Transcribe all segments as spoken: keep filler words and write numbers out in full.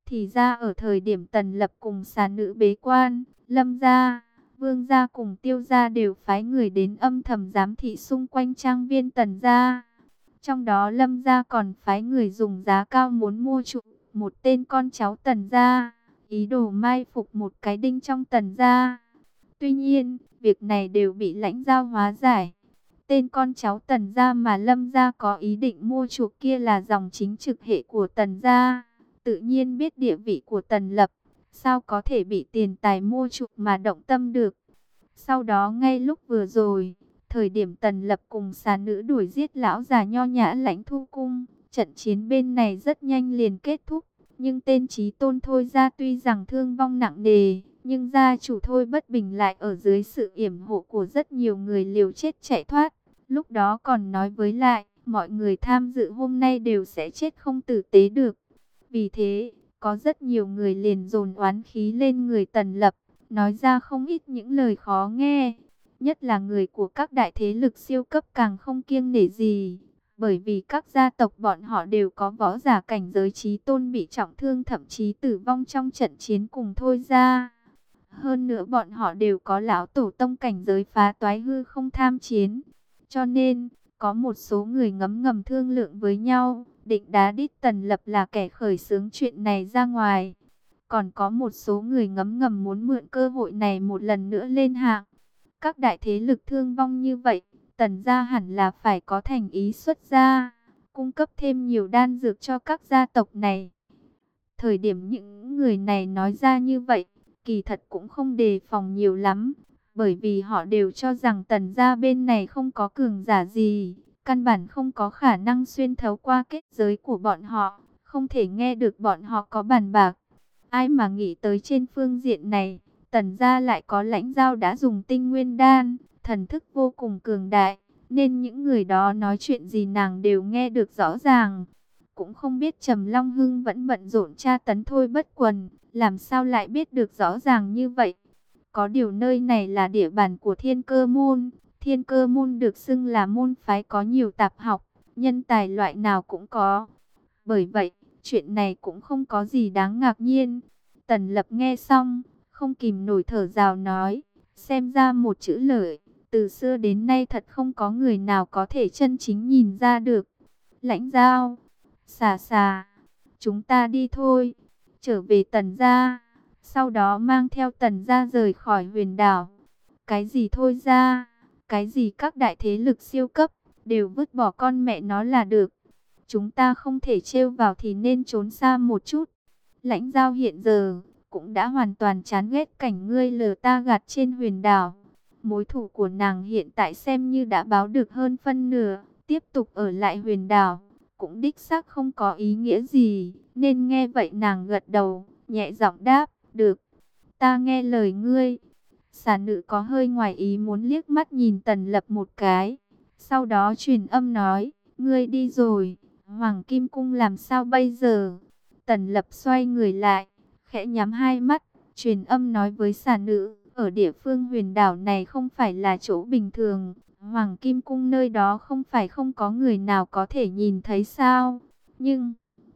Thì ra ở thời điểm Tần Lập cùng xà nữ bế quan, Lâm gia, Vương gia cùng Tiêu gia đều phái người đến âm thầm giám thị xung quanh trang viên Tần gia. Trong đó Lâm gia còn phái người dùng giá cao muốn mua chuộc một tên con cháu Tần gia, ý đồ mai phục một cái đinh trong Tần gia. Tuy nhiên, việc này đều bị Lãnh Giao hóa giải. Tên con cháu Tần gia mà Lâm gia có ý định mua chuộc kia là dòng chính trực hệ của Tần gia, tự nhiên biết địa vị của Tần Lập, sao có thể bị tiền tài mua chuộc mà động tâm được. Sau đó ngay lúc vừa rồi, thời điểm Tần Lập cùng xà nữ đuổi giết lão già nho nhã Lãnh Thu Cung, trận chiến bên này rất nhanh liền kết thúc. Nhưng tên Chí Tôn Thôi gia tuy rằng thương vong nặng nề, nhưng gia chủ Thôi Bất Bình lại ở dưới sự yểm hộ của rất nhiều người liều chết chạy thoát. Lúc đó còn nói với lại, mọi người tham dự hôm nay đều sẽ chết không tử tế được. Vì thế, có rất nhiều người liền dồn oán khí lên người Tần Lập, nói ra không ít những lời khó nghe. Nhất là người của các đại thế lực siêu cấp càng không kiêng nể gì. Bởi vì các gia tộc bọn họ đều có võ giả cảnh giới chí tôn bị trọng thương, thậm chí tử vong trong trận chiến cùng Thôi gia. Hơn nữa bọn họ đều có lão tổ tông cảnh giới phá toái hư không tham chiến. Cho nên, có một số người ngấm ngầm thương lượng với nhau, định đá đít Tần Lập là kẻ khởi xướng chuyện này ra ngoài. Còn có một số người ngấm ngầm muốn mượn cơ hội này một lần nữa lên hạng. Các đại thế lực thương vong như vậy, Tần gia hẳn là phải có thành ý xuất gia, cung cấp thêm nhiều đan dược cho các gia tộc này. Thời điểm những người này nói ra như vậy, kỳ thật cũng không đề phòng nhiều lắm, bởi vì họ đều cho rằng Tần gia bên này không có cường giả gì, căn bản không có khả năng xuyên thấu qua kết giới của bọn họ, không thể nghe được bọn họ có bàn bạc. Ai mà nghĩ tới trên phương diện này, Tần gia lại có Lãnh Giao đã dùng tinh nguyên đan, thần thức vô cùng cường đại, nên những người đó nói chuyện gì nàng đều nghe được rõ ràng. Cũng không biết Trầm Long Hưng vẫn bận rộn tra tấn Thôi Bất Quần, làm sao lại biết được rõ ràng như vậy. Có điều nơi này là địa bàn của Thiên Cơ Môn, Thiên Cơ Môn được xưng là môn phái có nhiều tạp học, nhân tài loại nào cũng có. Bởi vậy, chuyện này cũng không có gì đáng ngạc nhiên. Tần Lập nghe xong, không kìm nổi thở phào nói, xem ra một chữ lợi, từ xưa đến nay thật không có người nào có thể chân chính nhìn ra được. Lãnh Giao, xà xà, chúng ta đi thôi, trở về Tần gia, sau đó mang theo Tần gia rời khỏi huyền đảo. Cái gì thôi ra, cái gì các đại thế lực siêu cấp, đều vứt bỏ con mẹ nó là được. Chúng ta không thể trêu vào thì nên trốn xa một chút. Lãnh Giao hiện giờ cũng đã hoàn toàn chán ghét cảnh ngươi lừa ta gạt trên huyền đảo. Mối thù của nàng hiện tại xem như đã báo được hơn phân nửa, tiếp tục ở lại huyền đảo cũng đích xác không có ý nghĩa gì, nên nghe vậy nàng gật đầu, nhẹ giọng đáp, được, ta nghe lời ngươi. Xà nữ có hơi ngoài ý muốn liếc mắt nhìn Tần Lập một cái, sau đó truyền âm nói, ngươi đi rồi, Hoàng Kim Cung làm sao bây giờ? Tần Lập xoay người lại, khẽ nhắm hai mắt, truyền âm nói với xà nữ, ở địa phương huyền đảo này không phải là chỗ bình thường, Hoàng Kim Cung nơi đó không phải không có người nào có thể nhìn thấy sao? Nhưng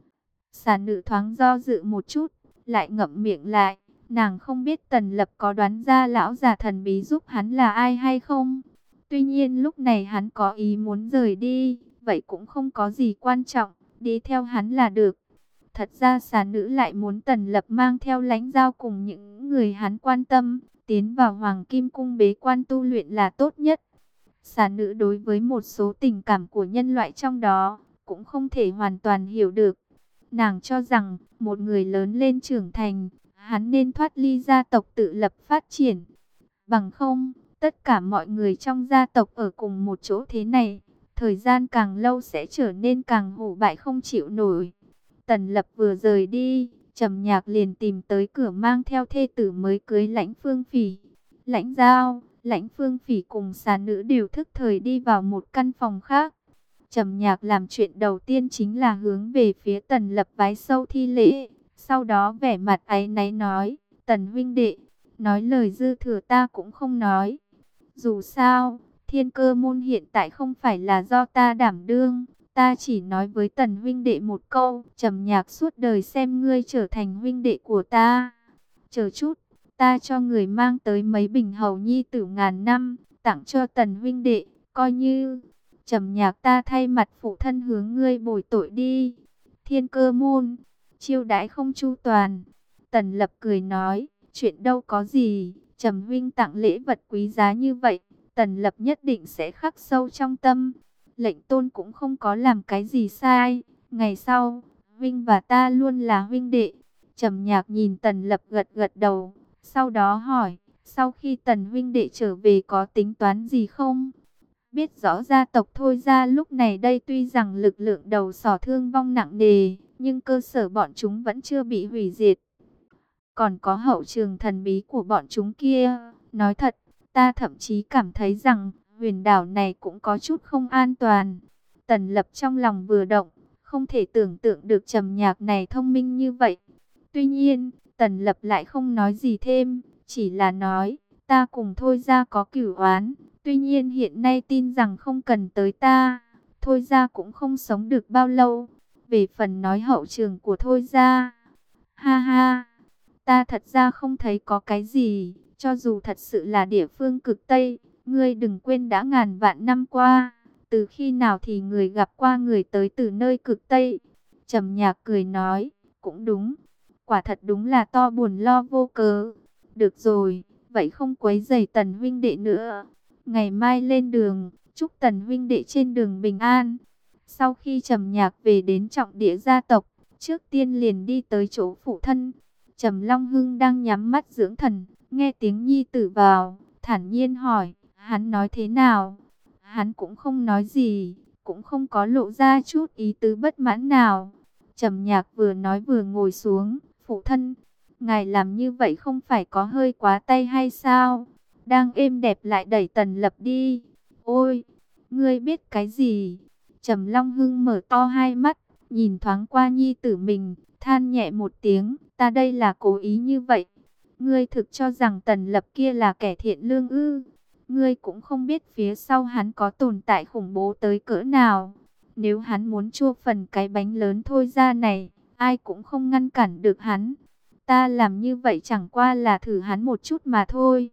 xà nữ thoáng do dự một chút, lại ngậm miệng lại, nàng không biết Tần Lập có đoán ra lão già thần bí giúp hắn là ai hay không. Tuy nhiên lúc này hắn có ý muốn rời đi, vậy cũng không có gì quan trọng, đi theo hắn là được. Thật ra xà nữ lại muốn Tần Lập mang theo Lãnh Giao cùng những người hắn quan tâm, tiến vào Hoàng Kim Cung bế quan tu luyện là tốt nhất. Xà nữ đối với một số tình cảm của nhân loại trong đó, cũng không thể hoàn toàn hiểu được. Nàng cho rằng, một người lớn lên trưởng thành, hắn nên thoát ly gia tộc tự lập phát triển. Bằng không, tất cả mọi người trong gia tộc ở cùng một chỗ thế này, thời gian càng lâu sẽ trở nên càng hổ bại không chịu nổi. Tần Lập vừa rời đi, Trầm Nhạc liền tìm tới cửa mang theo thê tử mới cưới Lãnh Phương Phỉ. Lãnh Giao, Lãnh Phương Phỉ cùng xà nữ đều thức thời đi vào một căn phòng khác. Trầm Nhạc làm chuyện đầu tiên chính là hướng về phía Tần Lập vái sâu thi lễ. Sau đó vẻ mặt áy náy nói, Tần huynh đệ, nói lời dư thừa ta cũng không nói. Dù sao, Thiên Cơ Môn hiện tại không phải là do ta đảm đương, Ta chỉ nói với Tần huynh đệ một câu, Trầm Nhạc suốt đời xem ngươi trở thành huynh đệ của ta. Chờ chút, ta cho người mang tới mấy bình hầu nhi tử ngàn năm, tặng cho Tần huynh đệ, coi như Trầm Nhạc ta thay mặt phụ thân hướng ngươi bồi tội đi. Thiên Cơ môn chiêu đãi không chu toàn. Tần Lập cười nói, chuyện đâu có gì, Trầm huynh tặng lễ vật quý giá như vậy, Tần Lập nhất định sẽ khắc sâu trong tâm. Lệnh tôn cũng không có làm cái gì sai. Ngày sau, huynh và ta luôn là huynh đệ. Trầm Nhạc nhìn Tần Lập gật gật đầu, sau đó hỏi, sau khi Tần huynh đệ trở về có tính toán gì không? Biết rõ gia tộc Thôi Gia lúc này đây tuy rằng lực lượng đầu sỏ thương vong nặng nề, nhưng cơ sở bọn chúng vẫn chưa bị hủy diệt. Còn có hậu trường thần bí của bọn chúng kia, nói thật, ta thậm chí cảm thấy rằng huyền đảo này cũng có chút không an toàn. Tần Lập trong lòng vừa động, không thể tưởng tượng được Trầm Nhạc này thông minh như vậy. Tuy nhiên, Tần Lập lại không nói gì thêm, chỉ là nói, ta cùng Thôi Gia có cửu oán. Tuy nhiên hiện nay tin rằng không cần tới ta, Thôi Gia cũng không sống được bao lâu. Về phần nói hậu trường của Thôi Gia, ha ha, ta thật ra không thấy có cái gì. Cho dù thật sự là địa phương cực Tây, ngươi đừng quên đã ngàn vạn năm qua, từ khi nào thì người gặp qua người tới từ nơi cực Tây. Trầm Nhạc cười nói, cũng đúng, quả thật đúng là to buồn lo vô cớ. Được rồi, vậy không quấy rầy Tần huynh đệ nữa. Ngày mai lên đường, chúc Tần huynh đệ trên đường bình an. Sau khi Trầm Nhạc về đến trọng địa gia tộc, trước tiên liền đi tới chỗ phụ thân. Trầm Long Hưng đang nhắm mắt dưỡng thần, nghe tiếng nhi tử vào, thản nhiên hỏi, hắn nói thế nào? Hắn cũng không nói gì, cũng không có lộ ra chút ý tứ bất mãn nào. Trầm Nhạc vừa nói vừa ngồi xuống, phụ thân, ngài làm như vậy không phải có hơi quá tay hay sao? Đang êm đẹp lại đẩy Tần Lập đi. Ôi, ngươi biết cái gì? Trầm Long Hưng mở to hai mắt, nhìn thoáng qua nhi tử mình, than nhẹ một tiếng, ta đây là cố ý như vậy. Ngươi thực cho rằng Tần Lập kia là kẻ thiện lương ư? Ngươi cũng không biết phía sau hắn có tồn tại khủng bố tới cỡ nào. Nếu hắn muốn chua phần cái bánh lớn Thôi Gia này, ai cũng không ngăn cản được hắn. Ta làm như vậy chẳng qua là thử hắn một chút mà thôi.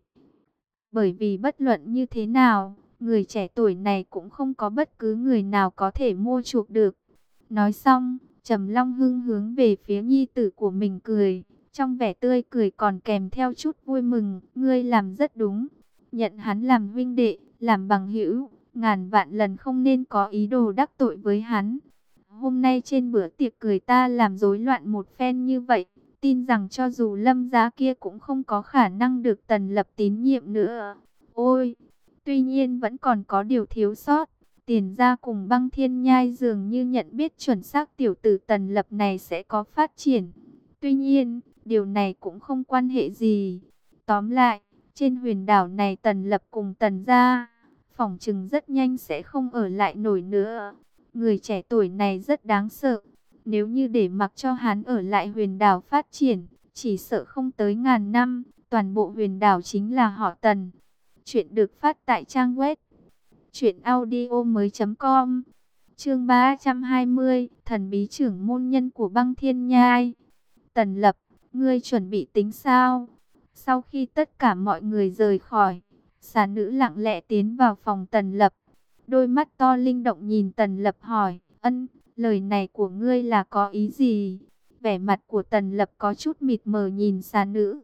Bởi vì bất luận như thế nào, người trẻ tuổi này cũng không có bất cứ người nào có thể mua chuộc được. Nói xong, Trầm Long Hưng hướng về phía nhi tử của mình cười. Trong vẻ tươi cười còn kèm theo chút vui mừng, ngươi làm rất đúng. Nhận hắn làm huynh đệ, làm bằng hữu, ngàn vạn lần không nên có ý đồ đắc tội với hắn. Hôm nay trên bữa tiệc cười ta làm rối loạn một phen như vậy, tin rằng cho dù Lâm gia kia cũng không có khả năng được Tần Lập tín nhiệm nữa. Ôi, tuy nhiên vẫn còn có điều thiếu sót. Tiền gia cùng Băng Thiên Nhai dường như nhận biết chuẩn xác tiểu tử Tần Lập này sẽ có phát triển. Tuy nhiên, điều này cũng không quan hệ gì. Tóm lại, trên huyền đảo này Tần Lập cùng Tần gia, phỏng chừng rất nhanh sẽ không ở lại nổi nữa. Người trẻ tuổi này rất đáng sợ. Nếu như để mặc cho hắn ở lại huyền đảo phát triển, chỉ sợ không tới ngàn năm, toàn bộ huyền đảo chính là họ Tần. Chuyện được phát tại trang web truyện audio mới chấm com. Chương ba trăm hai mươi, thần bí trưởng môn nhân của Băng Thiên Nhai. Tần Lập, ngươi chuẩn bị tính sao? Sau khi tất cả mọi người rời khỏi, xà nữ lặng lẽ tiến vào phòng Tần Lập. Đôi mắt to linh động nhìn Tần Lập hỏi, ân, lời này của ngươi là có ý gì? Vẻ mặt của Tần Lập có chút mịt mờ nhìn xà nữ.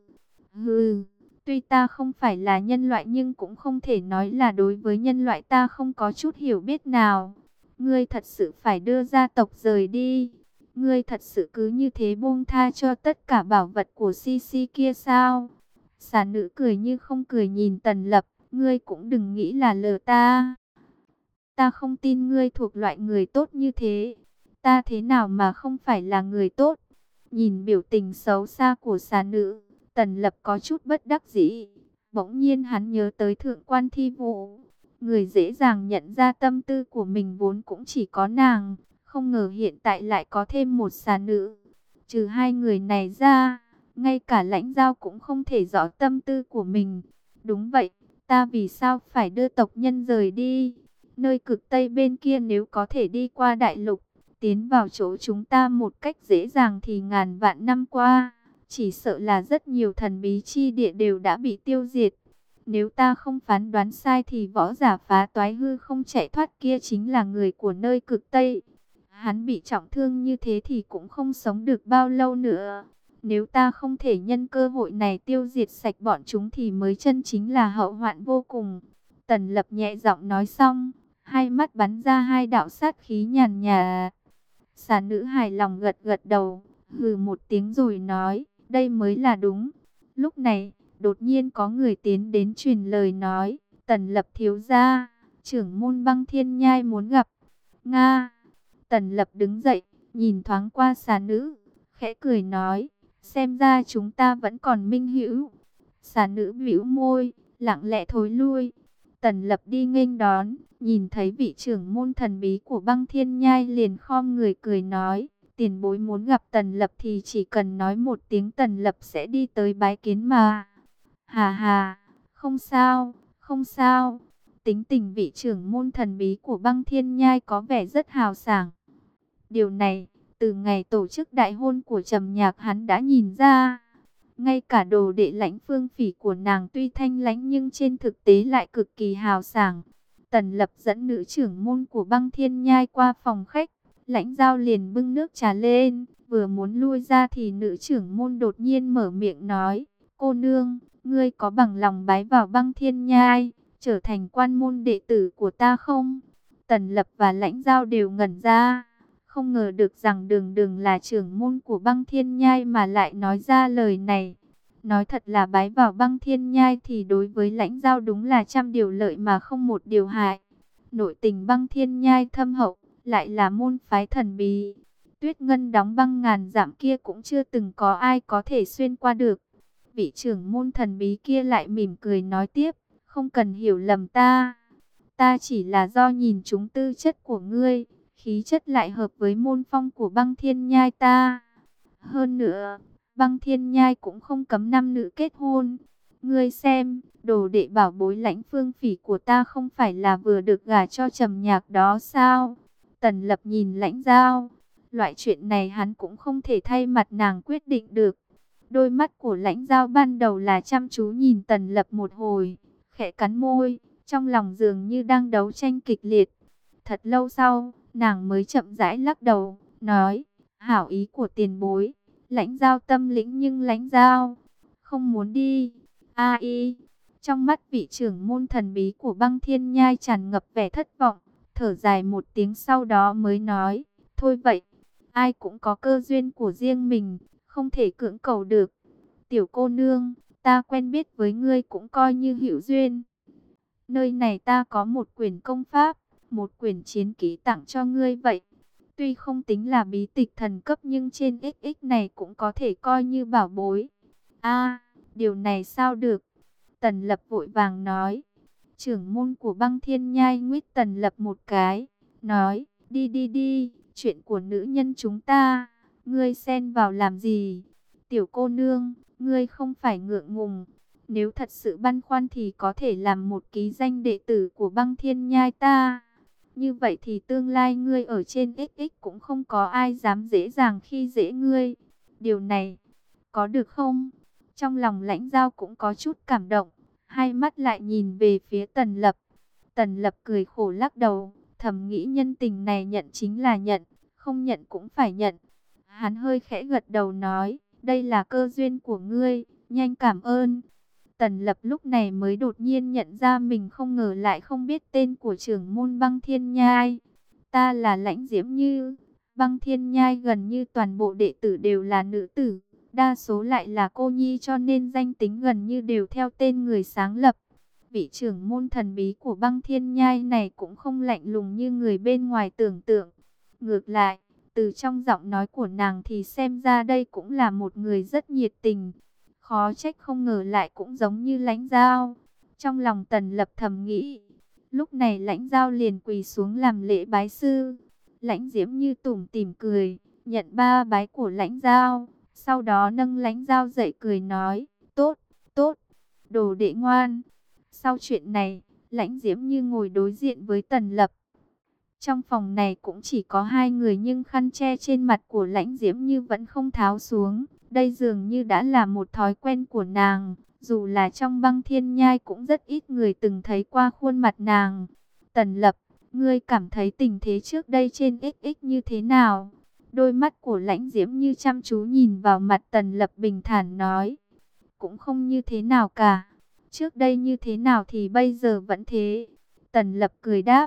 Hừ, tuy ta không phải là nhân loại nhưng cũng không thể nói là đối với nhân loại ta không có chút hiểu biết nào. Ngươi thật sự phải đưa gia tộc rời đi? Ngươi thật sự cứ như thế buông tha cho tất cả bảo vật của xê xê kia sao? Xà nữ cười như không cười nhìn Tần Lập, ngươi cũng đừng nghĩ là lừa ta. Ta không tin ngươi thuộc loại người tốt như thế. Ta thế nào mà không phải là người tốt? Nhìn biểu tình xấu xa của xà nữ, Tần Lập có chút bất đắc dĩ. Bỗng nhiên hắn nhớ tới thượng quan Thi Vũ. Người dễ dàng nhận ra tâm tư của mình vốn cũng chỉ có nàng. Không ngờ hiện tại lại có thêm một xà nữ. Trừ hai người này ra, ngay cả Lãnh Giao cũng không thể rõ tâm tư của mình. Đúng vậy, ta vì sao phải đưa tộc nhân rời đi? Nơi cực Tây bên kia nếu có thể đi qua đại lục, tiến vào chỗ chúng ta một cách dễ dàng thì ngàn vạn năm qua, chỉ sợ là rất nhiều thần bí chi địa đều đã bị tiêu diệt. Nếu ta không phán đoán sai thì võ giả phá toái hư không chạy thoát kia chính là người của nơi cực Tây. Hắn bị trọng thương như thế thì cũng không sống được bao lâu nữa. Nếu ta không thể nhân cơ hội này tiêu diệt sạch bọn chúng thì mới chân chính là hậu hoạn vô cùng. Tần Lập nhẹ giọng nói xong, hai mắt bắn ra hai đạo sát khí nhàn nhà. Xà nữ hài lòng gật gật đầu, hừ một tiếng rồi nói, đây mới là đúng. Lúc này, đột nhiên có người tiến đến truyền lời nói, Tần Lập thiếu gia, trưởng môn Băng Thiên Nhai muốn gặp. Nga. Tần Lập đứng dậy, nhìn thoáng qua xà nữ, khẽ cười nói, xem ra chúng ta vẫn còn minh hữu. Xà nữ bĩu môi, lặng lẽ thối lui. Tần Lập đi nghênh đón, nhìn thấy vị trưởng môn thần bí của Băng Thiên Nhai liền khom người cười nói, tiền bối muốn gặp Tần Lập thì chỉ cần nói một tiếng Tần Lập sẽ đi tới bái kiến mà. Hà hà, không sao, không sao. Tính tình vị trưởng môn thần bí của Băng Thiên Nhai có vẻ rất hào sảng. Điều này, từ ngày tổ chức đại hôn của Trầm Nhạc hắn đã nhìn ra. Ngay cả đồ đệ Lãnh Phương Phỉ của nàng tuy thanh lãnh nhưng trên thực tế lại cực kỳ hào sảng. Tần Lập dẫn nữ trưởng môn của Băng Thiên Nhai qua phòng khách. Lãnh Giao liền bưng nước trà lên, vừa muốn lui ra thì nữ trưởng môn đột nhiên mở miệng nói, cô nương, ngươi có bằng lòng bái vào Băng Thiên Nhai, trở thành quan môn đệ tử của ta không? Tần Lập và Lãnh Giao đều ngẩn ra, không ngờ được rằng Đường Đường là trưởng môn của Băng Thiên Nhai mà lại nói ra lời này. Nói thật là bái vào Băng Thiên Nhai thì đối với Lãnh Giao đúng là trăm điều lợi mà không một điều hại. Nội tình Băng Thiên Nhai thâm hậu, lại là môn phái thần bí. Tuyết Ngân đóng băng ngàn dặm kia cũng chưa từng có ai có thể xuyên qua được. Vị trưởng môn thần bí kia lại mỉm cười nói tiếp, không cần hiểu lầm ta. Ta chỉ là do nhìn chúng tư chất của ngươi, khí chất lại hợp với môn phong của Băng Thiên Nhai ta. Hơn nữa, Băng Thiên Nhai cũng không cấm nam nữ kết hôn. Ngươi xem, đồ đệ bảo bối Lãnh Phương Phỉ của ta không phải là vừa được gả cho Trầm Nhạc đó sao? Tần Lập nhìn Lãnh Giao, loại chuyện này hắn cũng không thể thay mặt nàng quyết định được. Đôi mắt của Lãnh Giao ban đầu là chăm chú nhìn Tần Lập một hồi, khẽ cắn môi, trong lòng dường như đang đấu tranh kịch liệt. Thật lâu sau, nàng mới chậm rãi lắc đầu, nói, hảo ý của tiền bối. Lãnh Giao tâm lĩnh nhưng Lãnh Giao không muốn đi. A y, trong mắt vị trưởng môn thần bí của Băng Thiên Nhai tràn ngập vẻ thất vọng, thở dài một tiếng sau đó mới nói, thôi vậy, ai cũng có cơ duyên của riêng mình, không thể cưỡng cầu được. Tiểu cô nương, ta quen biết với ngươi cũng coi như hữu duyên. Nơi này ta có một quyển công pháp, một quyển chiến ký tặng cho ngươi vậy. Tuy không tính là bí tịch thần cấp nhưng trên ích ích này cũng có thể coi như bảo bối. A, điều này sao được? Tần Lập vội vàng nói. Trưởng môn của Băng Thiên Nhai nguyết Tần Lập một cái, nói, đi đi đi, chuyện của nữ nhân chúng ta, ngươi xen vào làm gì? Tiểu cô nương, ngươi không phải ngượng ngùng, nếu thật sự băn khoăn thì có thể làm một ký danh đệ tử của Băng Thiên Nhai ta. Như vậy thì tương lai ngươi ở trên ích ích cũng không có ai dám dễ dàng khi dễ ngươi. Điều này, có được không? Trong lòng Lãnh Giao cũng có chút cảm động, hai mắt lại nhìn về phía Tần Lập. Tần Lập cười khổ lắc đầu, thầm nghĩ nhân tình này nhận chính là nhận, không nhận cũng phải nhận. Hắn hơi khẽ gật đầu nói, đây là cơ duyên của ngươi, nhanh cảm ơn. Tần Lập lúc này mới đột nhiên nhận ra mình không ngờ lại không biết tên của trưởng môn Băng Thiên Nhai. Ta là Lãnh Diễm Như. Băng Thiên Nhai gần như toàn bộ đệ tử đều là nữ tử, đa số lại là cô nhi cho nên danh tính gần như đều theo tên người sáng lập. Vị trưởng môn thần bí của Băng Thiên Nhai này cũng không lạnh lùng như người bên ngoài tưởng tượng. Ngược lại, từ trong giọng nói của nàng thì xem ra đây cũng là một người rất nhiệt tình. Khó trách không ngờ lại cũng giống như Lãnh Giao. Trong lòng Tần Lập thầm nghĩ. Lúc này Lãnh Giao liền quỳ xuống làm lễ bái sư. Lãnh Diễm Như tủm tỉm cười, nhận ba bái của Lãnh Giao. Sau đó nâng Lãnh Giao dậy cười nói, tốt, tốt, đồ đệ ngoan. Sau chuyện này, Lãnh Diễm Như ngồi đối diện với Tần Lập. Trong phòng này cũng chỉ có hai người nhưng khăn che trên mặt của Lãnh Diễm Như vẫn không tháo xuống. Đây dường như đã là một thói quen của nàng. Dù là trong Băng Thiên Nhai cũng rất ít người từng thấy qua khuôn mặt nàng. Tần Lập, ngươi cảm thấy tình thế trước đây trên ích ích như thế nào? Đôi mắt của Lãnh Diễm Như chăm chú nhìn vào mặt Tần Lập bình thản nói. Cũng không như thế nào cả. Trước đây như thế nào thì bây giờ vẫn thế. Tần Lập cười đáp.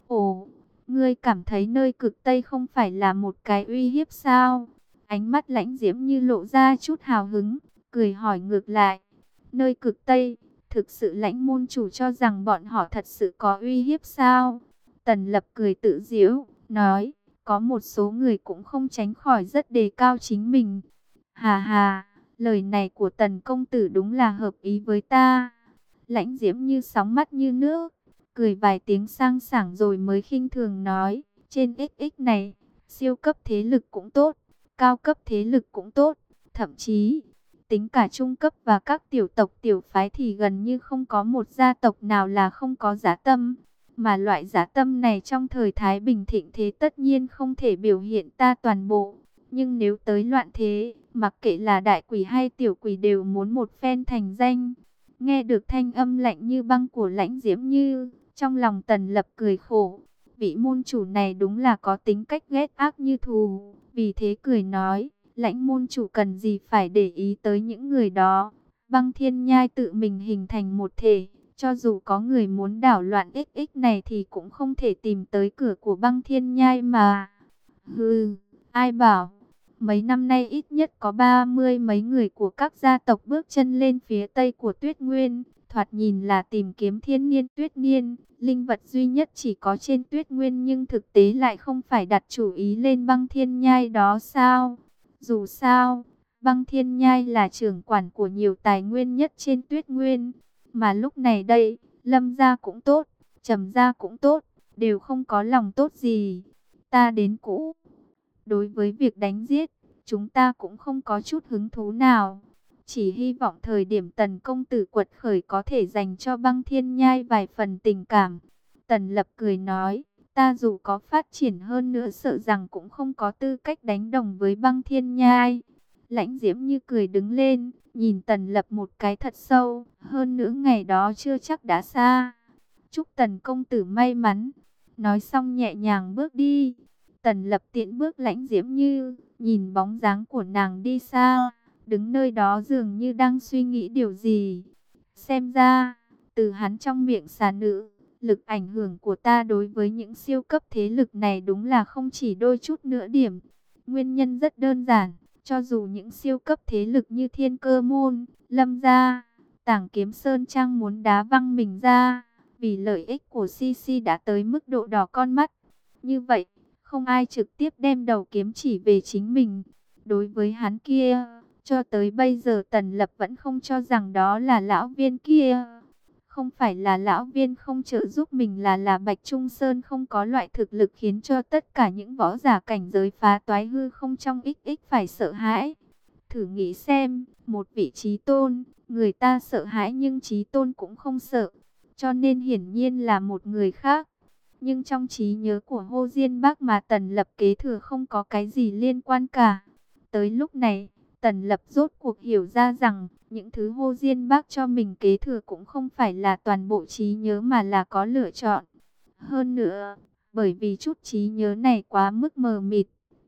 Ồ, ngươi cảm thấy nơi cực Tây không phải là một cái uy hiếp sao? Ánh mắt Lãnh Diễm Như lộ ra chút hào hứng, cười hỏi ngược lại. Nơi cực Tây, thực sự Lãnh môn chủ cho rằng bọn họ thật sự có uy hiếp sao? Tần Lập cười tự giễu, nói, có một số người cũng không tránh khỏi rất đề cao chính mình. Hà hà, lời này của Tần công tử đúng là hợp ý với ta. Lãnh Diễm Như sóng mắt như nước, cười vài tiếng sang sảng rồi mới khinh thường nói, trên ích ích này, siêu cấp thế lực cũng tốt, cao cấp thế lực cũng tốt, thậm chí tính cả trung cấp và các tiểu tộc tiểu phái thì gần như không có một gia tộc nào là không có dã tâm. Mà loại dã tâm này trong thời Thái Bình thịnh thế tất nhiên không thể biểu hiện ta toàn bộ. Nhưng nếu tới loạn thế, mặc kệ là đại quỷ hay tiểu quỷ đều muốn một phen thành danh. Nghe được thanh âm lạnh như băng của Lãnh Diễm Như, trong lòng Tần Lập cười khổ. Vị môn chủ này đúng là có tính cách ghét ác như thù. Vì thế cười nói, Lãnh môn chủ cần gì phải để ý tới những người đó. Băng Thiên Nhai tự mình hình thành một thể. Cho dù có người muốn đảo loạn ích ích này thì cũng không thể tìm tới cửa của Băng Thiên Nhai mà. Hừ, ai bảo, mấy năm nay ít nhất có ba mươi mấy người của các gia tộc bước chân lên phía tây của Tuyết Nguyên. Thoạt nhìn là tìm kiếm thiên niên tuyết niên, linh vật duy nhất chỉ có trên Tuyết Nguyên nhưng thực tế lại không phải đặt chủ ý lên Băng Thiên Nhai đó sao? Dù sao, Băng Thiên Nhai là trưởng quản của nhiều tài nguyên nhất trên Tuyết Nguyên. Mà lúc này đây, Lâm gia cũng tốt, Trầm gia cũng tốt, đều không có lòng tốt gì. Ta đến cũ. Đối với việc đánh giết, chúng ta cũng không có chút hứng thú nào. Chỉ hy vọng thời điểm Tần công tử quật khởi có thể dành cho Băng Thiên Nhai vài phần tình cảm. Tần Lập cười nói, ta dù có phát triển hơn nữa sợ rằng cũng không có tư cách đánh đồng với Băng Thiên Nhai. Lãnh Diễm Như cười đứng lên, nhìn Tần Lập một cái thật sâu, hơn nữa ngày đó chưa chắc đã xa. Chúc Tần công tử may mắn. Nói xong nhẹ nhàng bước đi. Tần Lập tiễn bước Lãnh Diễm Như, nhìn bóng dáng của nàng đi xa, đứng nơi đó dường như đang suy nghĩ điều gì. Xem ra, từ hắn trong miệng xà nữ, lực ảnh hưởng của ta đối với những siêu cấp thế lực này đúng là không chỉ đôi chút nữa điểm. Nguyên nhân rất đơn giản. Cho dù những siêu cấp thế lực như Thiên Cơ Môn, Lâm gia, Tảng Kiếm Sơn Trang muốn đá văng mình ra, vì lợi ích của xê xê đã tới mức độ đỏ con mắt. Như vậy, không ai trực tiếp đem đầu kiếm chỉ về chính mình. Đối với hắn kia, cho tới bây giờ Tần Lập vẫn không cho rằng đó là lão viên kia. Không phải là lão viên không trợ giúp mình, là là Bạch Trung Sơn không có loại thực lực khiến cho tất cả những võ giả cảnh giới phá toái hư không trong ích ích phải sợ hãi. Thử nghĩ xem, một vị trí tôn, người ta sợ hãi nhưng trí tôn cũng không sợ. Cho nên hiển nhiên là một người khác. Nhưng trong trí nhớ của Hồ Diên Bác mà Tần Lập kế thừa không có cái gì liên quan cả. Tới lúc này, Tần Lập rốt cuộc hiểu ra rằng, những thứ Hồ Diên Bác cho mình kế thừa cũng không phải là toàn bộ trí nhớ mà là có lựa chọn. Hơn nữa, bởi vì chút trí nhớ này quá mức mờ mịt.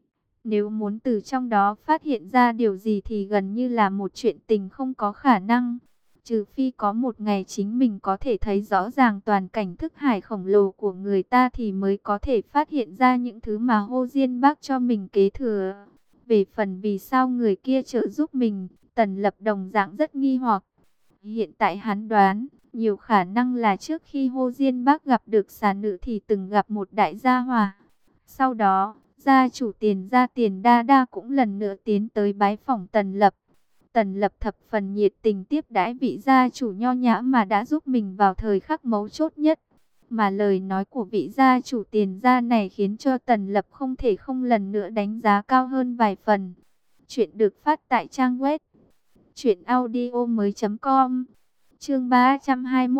Nếu muốn từ trong đó phát hiện ra điều gì thì gần như là một chuyện tình không có khả năng. Trừ phi có một ngày chính mình có thể thấy rõ ràng toàn cảnh thức hải khổng lồ của người ta thì mới có thể phát hiện ra những thứ mà Hồ Diên Bác cho mình kế thừa. Về phần vì sao người kia trợ giúp mình, Tần Lập đồng dạng rất nghi hoặc. Hiện tại hắn đoán, nhiều khả năng là trước khi Hồ Diên Bác gặp được xà nữ thì từng gặp một đại gia hỏa. Sau đó, gia chủ Tiền gia Tiền Đa Đa cũng lần nữa tiến tới bái phỏng Tần Lập. Tần Lập thập phần nhiệt tình tiếp đãi vị gia chủ nho nhã mà đã giúp mình vào thời khắc mấu chốt nhất. Mà lời nói của vị gia chủ Tiền gia này khiến cho Tần Lập không thể không lần nữa đánh giá cao hơn vài phần. Chuyện được phát tại trang web truyện audio mới chấm com. Chương ba trăm hai mươi mốt,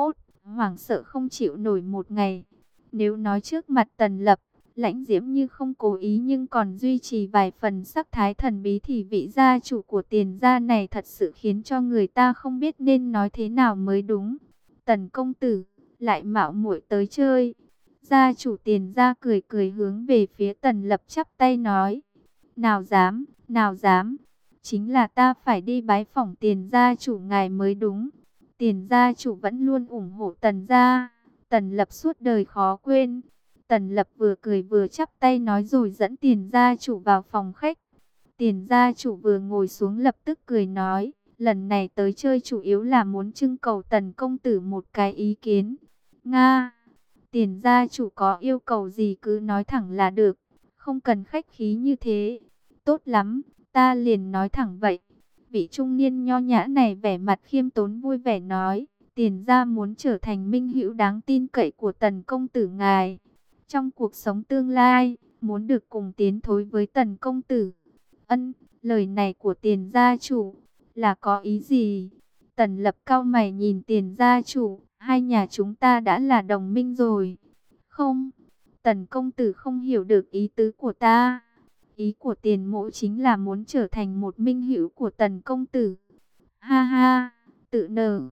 hoảng sợ không chịu nổi một ngày. Nếu nói trước mặt Tần Lập, Lãnh Diễm như không cố ý nhưng còn duy trì vài phần sắc thái thần bí, thì vị gia chủ của Tiền gia này thật sự khiến cho người ta không biết nên nói thế nào mới đúng. Tần công tử lại mạo muội tới chơi. Gia chủ Tiền gia cười cười hướng về phía Tần Lập chắp tay nói: nào dám, nào dám, chính là ta phải đi bái phỏng Tiền gia chủ ngài mới đúng. Tiền gia chủ vẫn luôn ủng hộ Tần gia, Tần Lập suốt đời khó quên. Tần Lập vừa cười vừa chắp tay nói rồi dẫn Tiền gia chủ vào phòng khách. Tiền gia chủ vừa ngồi xuống lập tức cười nói: lần này tới chơi chủ yếu là muốn trưng cầu Tần công tử một cái ý kiến. Nga, Tiền gia chủ có yêu cầu gì cứ nói thẳng là được, không cần khách khí như thế. Tốt lắm, ta liền nói thẳng vậy. Vị trung niên nho nhã này vẻ mặt khiêm tốn vui vẻ nói: Tiền gia muốn trở thành minh hữu đáng tin cậy của Tần công tử ngài. Trong cuộc sống tương lai, muốn được cùng tiến thối với Tần công tử. Ân, lời này của Tiền gia chủ là có ý gì? Tần Lập cau mày nhìn Tiền gia chủ: hai nhà chúng ta đã là đồng minh rồi. Không, Tần công tử không hiểu được ý tứ của ta. Ý của Tiền mỗ chính là muốn trở thành một minh hữu của Tần công tử. Ha ha, tự nở.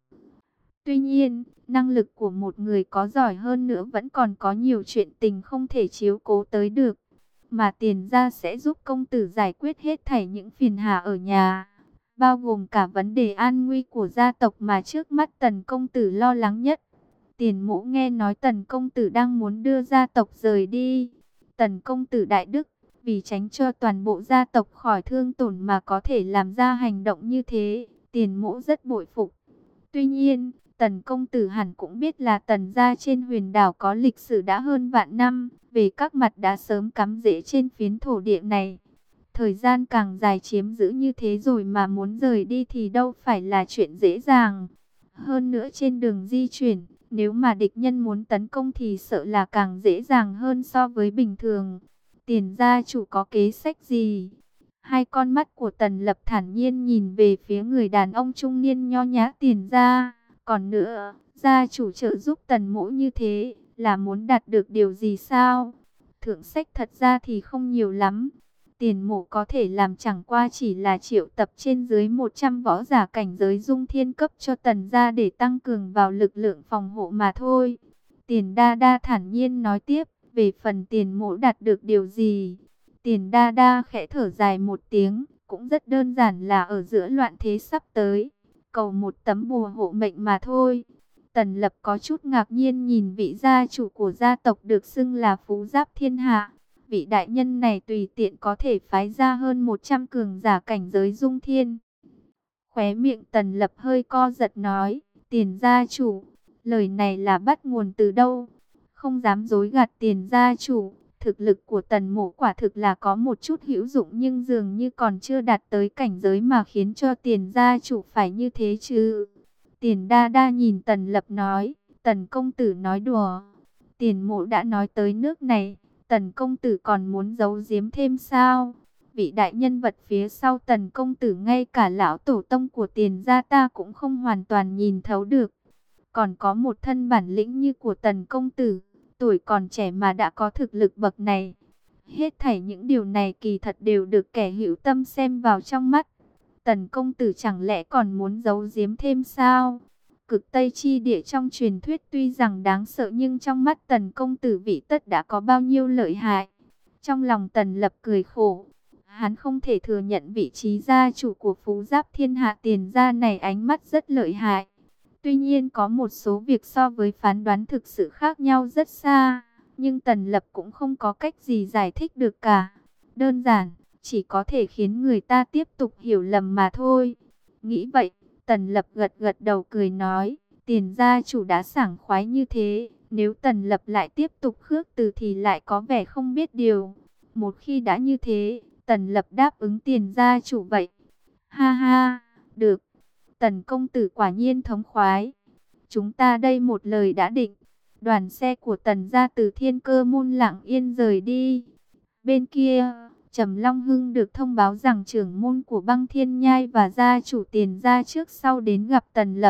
Tuy nhiên, năng lực của một người có giỏi hơn nữa vẫn còn có nhiều chuyện tình không thể chiếu cố tới được. Mà Tiền gia sẽ giúp công tử giải quyết hết thảy những phiền hà ở nhà, bao gồm cả vấn đề an nguy của gia tộc mà trước mắt Tần công tử lo lắng nhất. Tiền mỗ nghe nói Tần công tử đang muốn đưa gia tộc rời đi. Tần công tử đại đức, vì tránh cho toàn bộ gia tộc khỏi thương tổn mà có thể làm ra hành động như thế, Tiền mỗ rất bội phục. Tuy nhiên, Tần công tử hẳn cũng biết là Tần gia trên huyền đảo có lịch sử đã hơn vạn năm, về các mặt đã sớm cắm rễ trên phiến thổ địa này. Thời gian càng dài chiếm giữ như thế rồi mà muốn rời đi thì đâu phải là chuyện dễ dàng. Hơn nữa trên đường di chuyển, nếu mà địch nhân muốn tấn công thì sợ là càng dễ dàng hơn so với bình thường. Tiền gia chủ có kế sách gì? Hai con mắt của Tần Lập thản nhiên nhìn về phía người đàn ông trung niên nho nhã Tiền gia. Còn nữa, gia chủ trợ giúp Tần mỗ như thế, là muốn đạt được điều gì sao? Thượng sách thật ra thì không nhiều lắm. Tiền mộ có thể làm chẳng qua chỉ là triệu tập trên dưới một trăm võ giả cảnh giới dung thiên cấp cho Tần gia để tăng cường vào lực lượng phòng hộ mà thôi. Tiền đa đa thản nhiên nói tiếp, về phần tiền mộ đạt được điều gì? Tiền đa đa khẽ thở dài một tiếng, cũng rất đơn giản là ở giữa loạn thế sắp tới, cầu một tấm bùa hộ mệnh mà thôi. Tần Lập có chút ngạc nhiên nhìn vị gia chủ của gia tộc được xưng là phú giáp thiên hạ. Vị đại nhân này tùy tiện có thể phái ra hơn một trăm cường giả cảnh giới dung thiên. Khóe miệng Tần Lập hơi co giật nói: Tiền gia chủ, lời này là bắt nguồn từ đâu? Không dám dối gạt Tiền gia chủ, thực lực của Tần mộ quả thực là có một chút hữu dụng, nhưng dường như còn chưa đạt tới cảnh giới mà khiến cho Tiền gia chủ phải như thế chứ. Tiền đa đa nhìn Tần Lập nói: Tần công tử nói đùa. Tiền mộ đã nói tới nước này, Tần công tử còn muốn giấu giếm thêm sao? Vị đại nhân vật phía sau Tần công tử ngay cả lão tổ tông của Tiền gia ta cũng không hoàn toàn nhìn thấu được. Còn có một thân bản lĩnh như của Tần công tử, tuổi còn trẻ mà đã có thực lực bậc này. Hết thảy những điều này kỳ thật đều được kẻ hữu tâm xem vào trong mắt. Tần công tử chẳng lẽ còn muốn giấu giếm thêm sao? Cực Tây chi địa trong truyền thuyết tuy rằng đáng sợ, nhưng trong mắt Tần công tử vị tất đã có bao nhiêu lợi hại. Trong lòng Tần Lập cười khổ, hắn không thể thừa nhận vị trí gia chủ của phú giáp thiên hạ Tiền gia này ánh mắt rất lợi hại. Tuy nhiên có một số việc so với phán đoán thực sự khác nhau rất xa, nhưng Tần Lập cũng không có cách gì giải thích được cả. Đơn giản, chỉ có thể khiến người ta tiếp tục hiểu lầm mà thôi. Nghĩ vậy, Tần Lập gật gật đầu cười nói: Tiền gia chủ đã sảng khoái như thế, nếu Tần Lập lại tiếp tục khước từ thì lại có vẻ không biết điều. Một khi đã như thế, Tần Lập đáp ứng Tiền gia chủ vậy. Ha ha, được. Tần công tử quả nhiên thống khoái. Chúng ta đây một lời đã định. Đoàn xe của Tần gia từ Thiên Cơ môn lặng yên rời đi. Bên kia, Trầm Long Hưng được thông báo rằng trưởng môn của Băng Thiên Nhai và gia chủ Tiền gia trước sau đến gặp Tần Lập.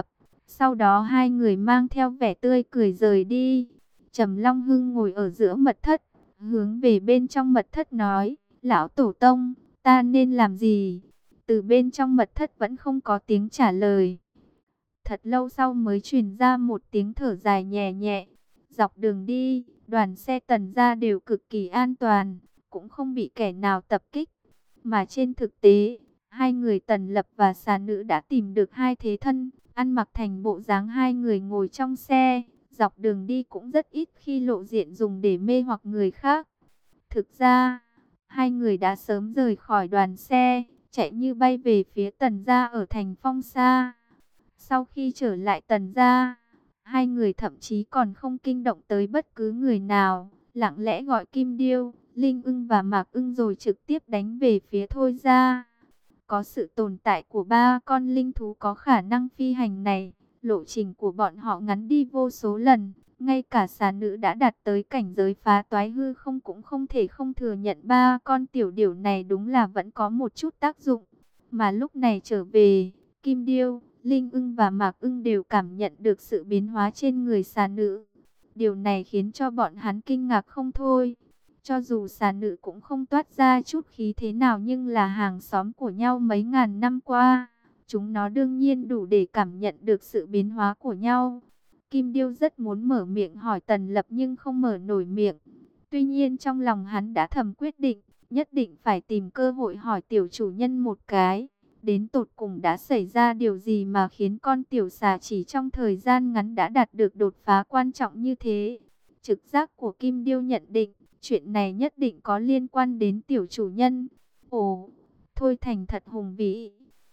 Sau đó hai người mang theo vẻ tươi cười rời đi. Trầm Long Hưng ngồi ở giữa mật thất, hướng về bên trong mật thất nói, lão tổ tông, ta nên làm gì? Từ bên trong mật thất vẫn không có tiếng trả lời. Thật lâu sau mới truyền ra một tiếng thở dài nhẹ nhẹ. Dọc đường đi, đoàn xe Tần gia đều cực kỳ an toàn, cũng không bị kẻ nào tập kích. Mà trên thực tế, hai người Tần Lập và xà nữ đã tìm được hai thế thân, ăn mặc thành bộ dáng hai người ngồi trong xe. Dọc đường đi cũng rất ít khi lộ diện dùng để mê hoặc người khác. Thực ra, hai người đã sớm rời khỏi đoàn xe, chạy như bay về phía Tần gia ở thành Phong Sa. Sau khi trở lại Tần gia, hai người thậm chí còn không kinh động tới bất cứ người nào, lặng lẽ gọi Kim Điêu, Linh Ưng và Mạc Ưng rồi trực tiếp đánh về phía Thôi gia. Có sự tồn tại của ba con linh thú có khả năng phi hành này, lộ trình của bọn họ ngắn đi vô số lần. Ngay cả xà nữ đã đạt tới cảnh giới phá toái hư không cũng không thể không thừa nhận ba con tiểu điểu này đúng là vẫn có một chút tác dụng. Mà lúc này trở về, Kim Điêu, Linh Ưng và Mạc Ưng đều cảm nhận được sự biến hóa trên người xà nữ. Điều này khiến cho bọn hắn kinh ngạc không thôi. Cho dù xà nữ cũng không toát ra chút khí thế nào nhưng là hàng xóm của nhau mấy ngàn năm qua. Chúng nó đương nhiên đủ để cảm nhận được sự biến hóa của nhau. Kim Điêu rất muốn mở miệng hỏi Tần Lập nhưng không mở nổi miệng. Tuy nhiên trong lòng hắn đã thầm quyết định, nhất định phải tìm cơ hội hỏi tiểu chủ nhân một cái. Đến tột cùng đã xảy ra điều gì mà khiến con tiểu xà chỉ trong thời gian ngắn đã đạt được đột phá quan trọng như thế? Trực giác của Kim Điêu nhận định, chuyện này nhất định có liên quan đến tiểu chủ nhân. Ồ, Thôi Thành thật hùng vĩ.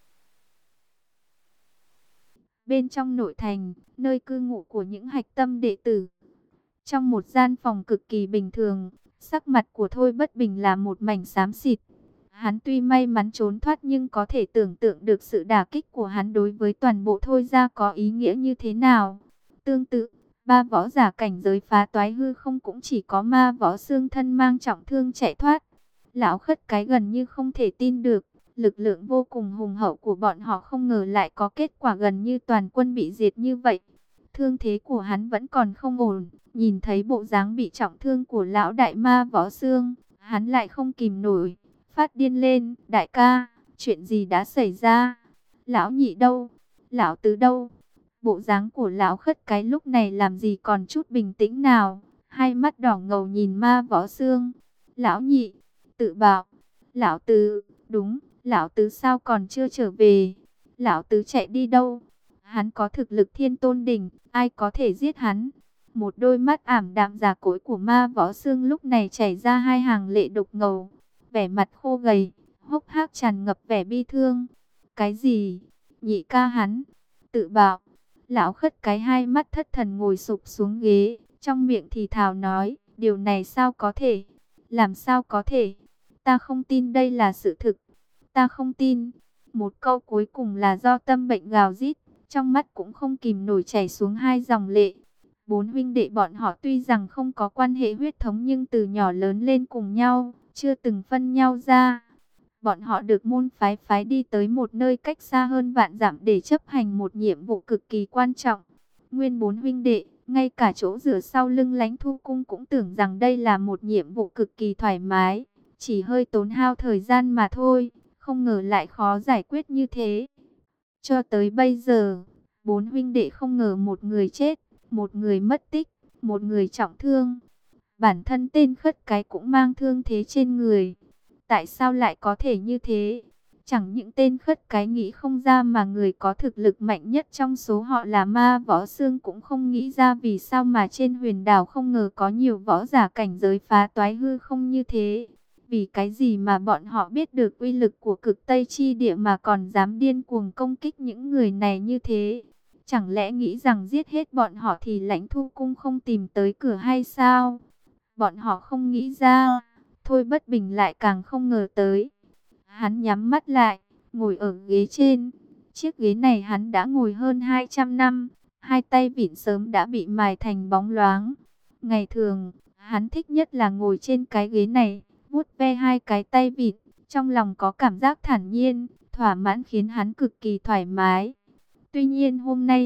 Bên trong nội thành, nơi cư ngụ của những hạch tâm đệ tử. Trong một gian phòng cực kỳ bình thường, sắc mặt của Thôi Bất Bình là một mảnh xám xịt. Hắn tuy may mắn trốn thoát nhưng có thể tưởng tượng được sự đả kích của hắn đối với toàn bộ Thôi gia có ý nghĩa như thế nào. Tương tự, ba võ giả cảnh giới phá toái hư không cũng chỉ có ma võ xương thân mang trọng thương chạy thoát. Lão Khất Cái gần như không thể tin được, lực lượng vô cùng hùng hậu của bọn họ không ngờ lại có kết quả gần như toàn quân bị diệt như vậy. Thương thế của hắn vẫn còn không ổn, nhìn thấy bộ dáng bị trọng thương của lão đại ma võ xương, hắn lại không kìm nổi, phát điên lên. Đại ca, chuyện gì đã xảy ra? Lão nhị đâu? Lão tứ đâu? Bộ dáng của lão Khất Cái lúc này làm gì còn chút bình tĩnh nào, hai mắt đỏ ngầu nhìn ma võ xương. Lão nhị, tự bảo. Lão tứ, đúng, lão tứ sao còn chưa trở về? Lão tứ chạy đi đâu? Hắn có thực lực thiên tôn đỉnh, ai có thể giết hắn? Một đôi mắt ảm đạm già cỗi của ma võ xương lúc này chảy ra hai hàng lệ đục ngầu, vẻ mặt khô gầy, hốc hác tràn ngập vẻ bi thương. Cái gì? Nhị ca hắn tự bảo. Lão Khất Cái hai mắt thất thần ngồi sụp xuống ghế, trong miệng thì thào nói, điều này sao có thể? Làm sao có thể? Ta không tin đây là sự thực. Ta không tin. Một câu cuối cùng là do tâm bệnh gào rít, trong mắt cũng không kìm nổi chảy xuống hai dòng lệ. Bốn huynh đệ bọn họ tuy rằng không có quan hệ huyết thống nhưng từ nhỏ lớn lên cùng nhau, chưa từng phân nhau ra. Bọn họ được môn phái phái đi tới một nơi cách xa hơn vạn dặm để chấp hành một nhiệm vụ cực kỳ quan trọng. Nguyên bốn huynh đệ, ngay cả chỗ rửa sau lưng Lãnh Thu Cung cũng tưởng rằng đây là một nhiệm vụ cực kỳ thoải mái, chỉ hơi tốn hao thời gian mà thôi, không ngờ lại khó giải quyết như thế. Cho tới bây giờ, bốn huynh đệ không ngờ một người chết, một người mất tích, một người trọng thương. Bản thân tên Khất Cái cũng mang thương thế trên người. Tại sao lại có thể như thế? Chẳng những tên Khất Cái nghĩ không ra mà người có thực lực mạnh nhất trong số họ là ma võ xương cũng không nghĩ ra vì sao mà trên huyền đảo không ngờ có nhiều võ giả cảnh giới phá toái hư không như thế. Vì cái gì mà bọn họ biết được uy lực của cực Tây Chi Địa mà còn dám điên cuồng công kích những người này như thế? Chẳng lẽ nghĩ rằng giết hết bọn họ thì Lãnh Thu Cung không tìm tới cửa hay sao? Bọn họ không nghĩ ra, Thôi Bất Bình lại càng không ngờ tới. Hắn nhắm mắt lại, ngồi ở ghế trên. Chiếc ghế này hắn đã ngồi hơn hai trăm năm, hai tay vịn sớm đã bị mài thành bóng loáng. Ngày thường, hắn thích nhất là ngồi trên cái ghế này, vuốt ve hai cái tay vịn, trong lòng có cảm giác thản nhiên, thỏa mãn khiến hắn cực kỳ thoải mái. Tuy nhiên hôm nay,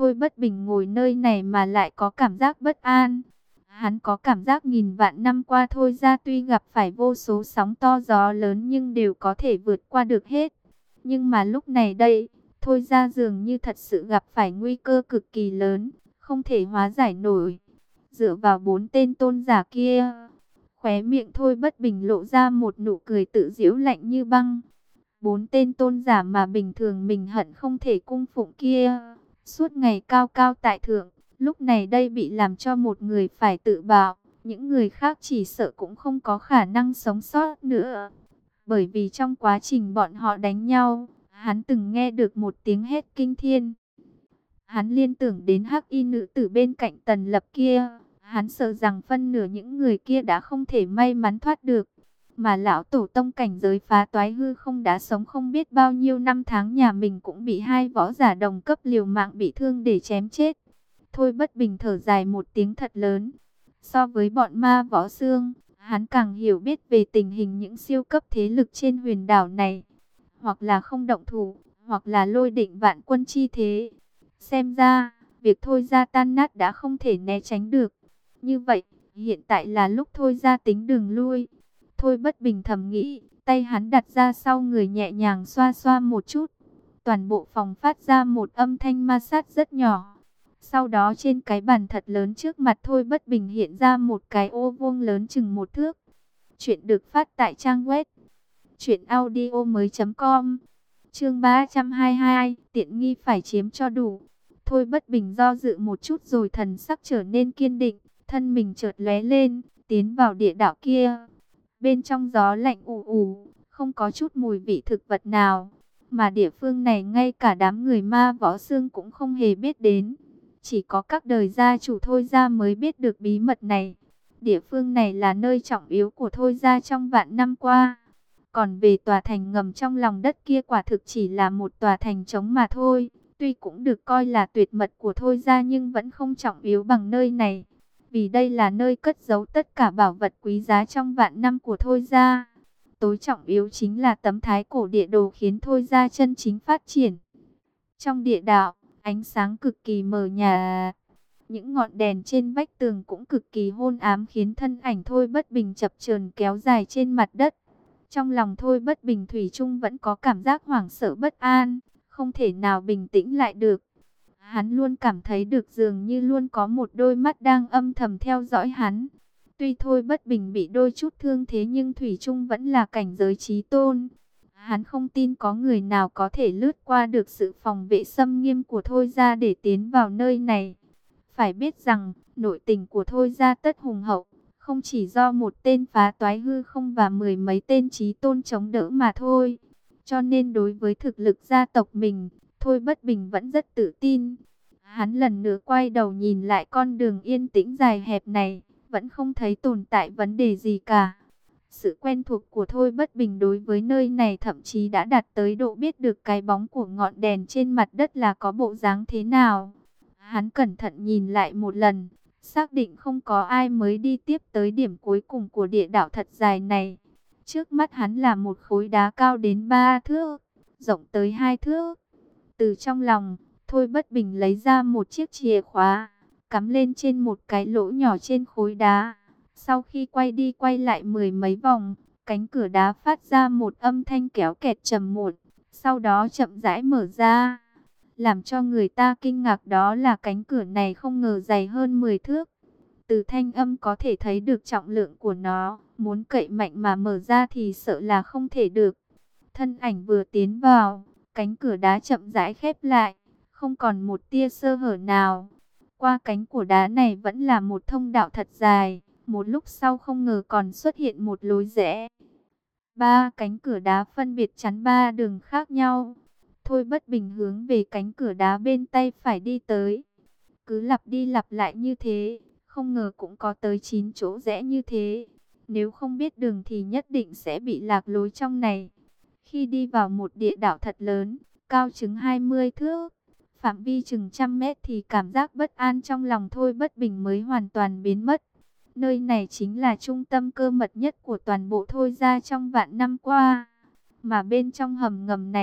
Thôi Bất Bình ngồi nơi này mà lại có cảm giác bất an. Hắn có cảm giác nghìn vạn năm qua Thôi gia tuy gặp phải vô số sóng to gió lớn nhưng đều có thể vượt qua được hết. Nhưng mà lúc này đây, Thôi gia dường như thật sự gặp phải nguy cơ cực kỳ lớn, không thể hóa giải nổi. Dựa vào bốn tên tôn giả kia, khóe miệng Thôi Bất Bình lộ ra một nụ cười tự giễu lạnh như băng. Bốn tên tôn giả mà bình thường mình hận không thể cung phụng kia, suốt ngày cao cao tại thượng, lúc này đây bị làm cho một người phải tự bào, những người khác chỉ sợ cũng không có khả năng sống sót nữa. Bởi vì trong quá trình bọn họ đánh nhau, hắn từng nghe được một tiếng hét kinh thiên. Hắn liên tưởng đến hắc y nữ tử bên cạnh Tần Lập kia, hắn sợ rằng phân nửa những người kia đã không thể may mắn thoát được. Mà lão tổ tông cảnh giới phá toái hư không đã sống không biết bao nhiêu năm tháng, nhà mình cũng bị hai võ giả đồng cấp liều mạng bị thương để chém chết. Thôi Bất Bình thở dài một tiếng thật lớn. So với bọn ma võ xương, hắn càng hiểu biết về tình hình những siêu cấp thế lực trên huyền đảo này. Hoặc là không động thủ, hoặc là lôi định vạn quân chi thế. Xem ra, việc Thôi gia tan nát đã không thể né tránh được. Như vậy, hiện tại là lúc Thôi gia tính đường lui. Thôi Bất Bình thầm nghĩ, tay hắn đặt ra sau người nhẹ nhàng xoa xoa một chút. Toàn bộ phòng phát ra một âm thanh ma sát rất nhỏ. Sau đó trên cái bàn thật lớn trước mặt Thôi Bất Bình hiện ra một cái ô vuông lớn chừng một thước. Chuyện được phát tại trang web truyện audio mới chấm com. Chương ba trăm hai mươi hai, tiện nghi phải chiếm cho đủ. Thôi Bất Bình do dự một chút rồi thần sắc trở nên kiên định, thân mình chợt lóe lên, tiến vào địa đạo kia. Bên trong gió lạnh ù ù, không có chút mùi vị thực vật nào, mà địa phương này ngay cả đám người ma võ xương cũng không hề biết đến. Chỉ có các đời gia chủ Thôi gia mới biết được bí mật này. Địa phương này là nơi trọng yếu của Thôi gia trong vạn năm qua. Còn về tòa thành ngầm trong lòng đất kia quả thực chỉ là một tòa thành trống mà thôi. Tuy cũng được coi là tuyệt mật của Thôi gia nhưng vẫn không trọng yếu bằng nơi này. Vì đây là nơi cất giấu tất cả bảo vật quý giá trong vạn năm của Thôi gia. Tối trọng yếu chính là tấm thái cổ địa đồ khiến Thôi gia chân chính phát triển. Trong địa đạo, ánh sáng cực kỳ mờ nhạt. Những ngọn đèn trên vách tường cũng cực kỳ hôn ám khiến thân ảnh Thôi Bất Bình chập chờn kéo dài trên mặt đất. Trong lòng Thôi Bất Bình thủy chung vẫn có cảm giác hoảng sợ bất an, không thể nào bình tĩnh lại được. Hắn luôn cảm thấy được dường như luôn có một đôi mắt đang âm thầm theo dõi hắn. Tuy Thôi Bất Bình bị đôi chút thương thế nhưng thủy chung vẫn là cảnh giới chí tôn. Hắn không tin có người nào có thể lướt qua được sự phòng vệ xâm nghiêm của Thôi gia để tiến vào nơi này. Phải biết rằng, nội tình của Thôi gia tất hùng hậu, không chỉ do một tên phá toái hư không và mười mấy tên chí tôn chống đỡ mà thôi. Cho nên đối với thực lực gia tộc mình, Thôi Bất Bình vẫn rất tự tin. Hắn lần nữa quay đầu nhìn lại con đường yên tĩnh dài hẹp này, vẫn không thấy tồn tại vấn đề gì cả. Sự quen thuộc của Thôi Bất Bình đối với nơi này thậm chí đã đạt tới độ biết được cái bóng của ngọn đèn trên mặt đất là có bộ dáng thế nào. Hắn cẩn thận nhìn lại một lần, xác định không có ai mới đi tiếp tới điểm cuối cùng của địa đạo thật dài này. Trước mắt hắn là một khối đá cao đến ba thước, rộng tới hai thước. Từ trong lòng, Thôi Bất Bình lấy ra một chiếc chìa khóa, cắm lên trên một cái lỗ nhỏ trên khối đá. Sau khi quay đi quay lại mười mấy vòng, cánh cửa đá phát ra một âm thanh kéo kẹt trầm muộn, sau đó chậm rãi mở ra. Làm cho người ta kinh ngạc đó là cánh cửa này không ngờ dày hơn mười thước. Từ thanh âm có thể thấy được trọng lượng của nó, muốn cậy mạnh mà mở ra thì sợ là không thể được. Thân ảnh vừa tiến vào, cánh cửa đá chậm rãi khép lại, không còn một tia sơ hở nào. Qua cánh cửa đá này vẫn là một thông đạo thật dài, một lúc sau không ngờ còn xuất hiện một lối rẽ. Ba cánh cửa đá phân biệt chắn ba đường khác nhau. Thôi Bất Bình hướng về cánh cửa đá bên tay phải đi tới. Cứ lặp đi lặp lại như thế, không ngờ cũng có tới chín chỗ rẽ như thế. Nếu không biết đường thì nhất định sẽ bị lạc lối trong này. Khi đi vào một địa đạo thật lớn, cao chừng hai mươi thước, phạm vi chừng trăm mét thì cảm giác bất an trong lòng Thôi Bất Bình mới hoàn toàn biến mất. Nơi này chính là trung tâm cơ mật nhất của toàn bộ Thôi gia trong vạn năm qua. Mà bên trong hầm ngầm này,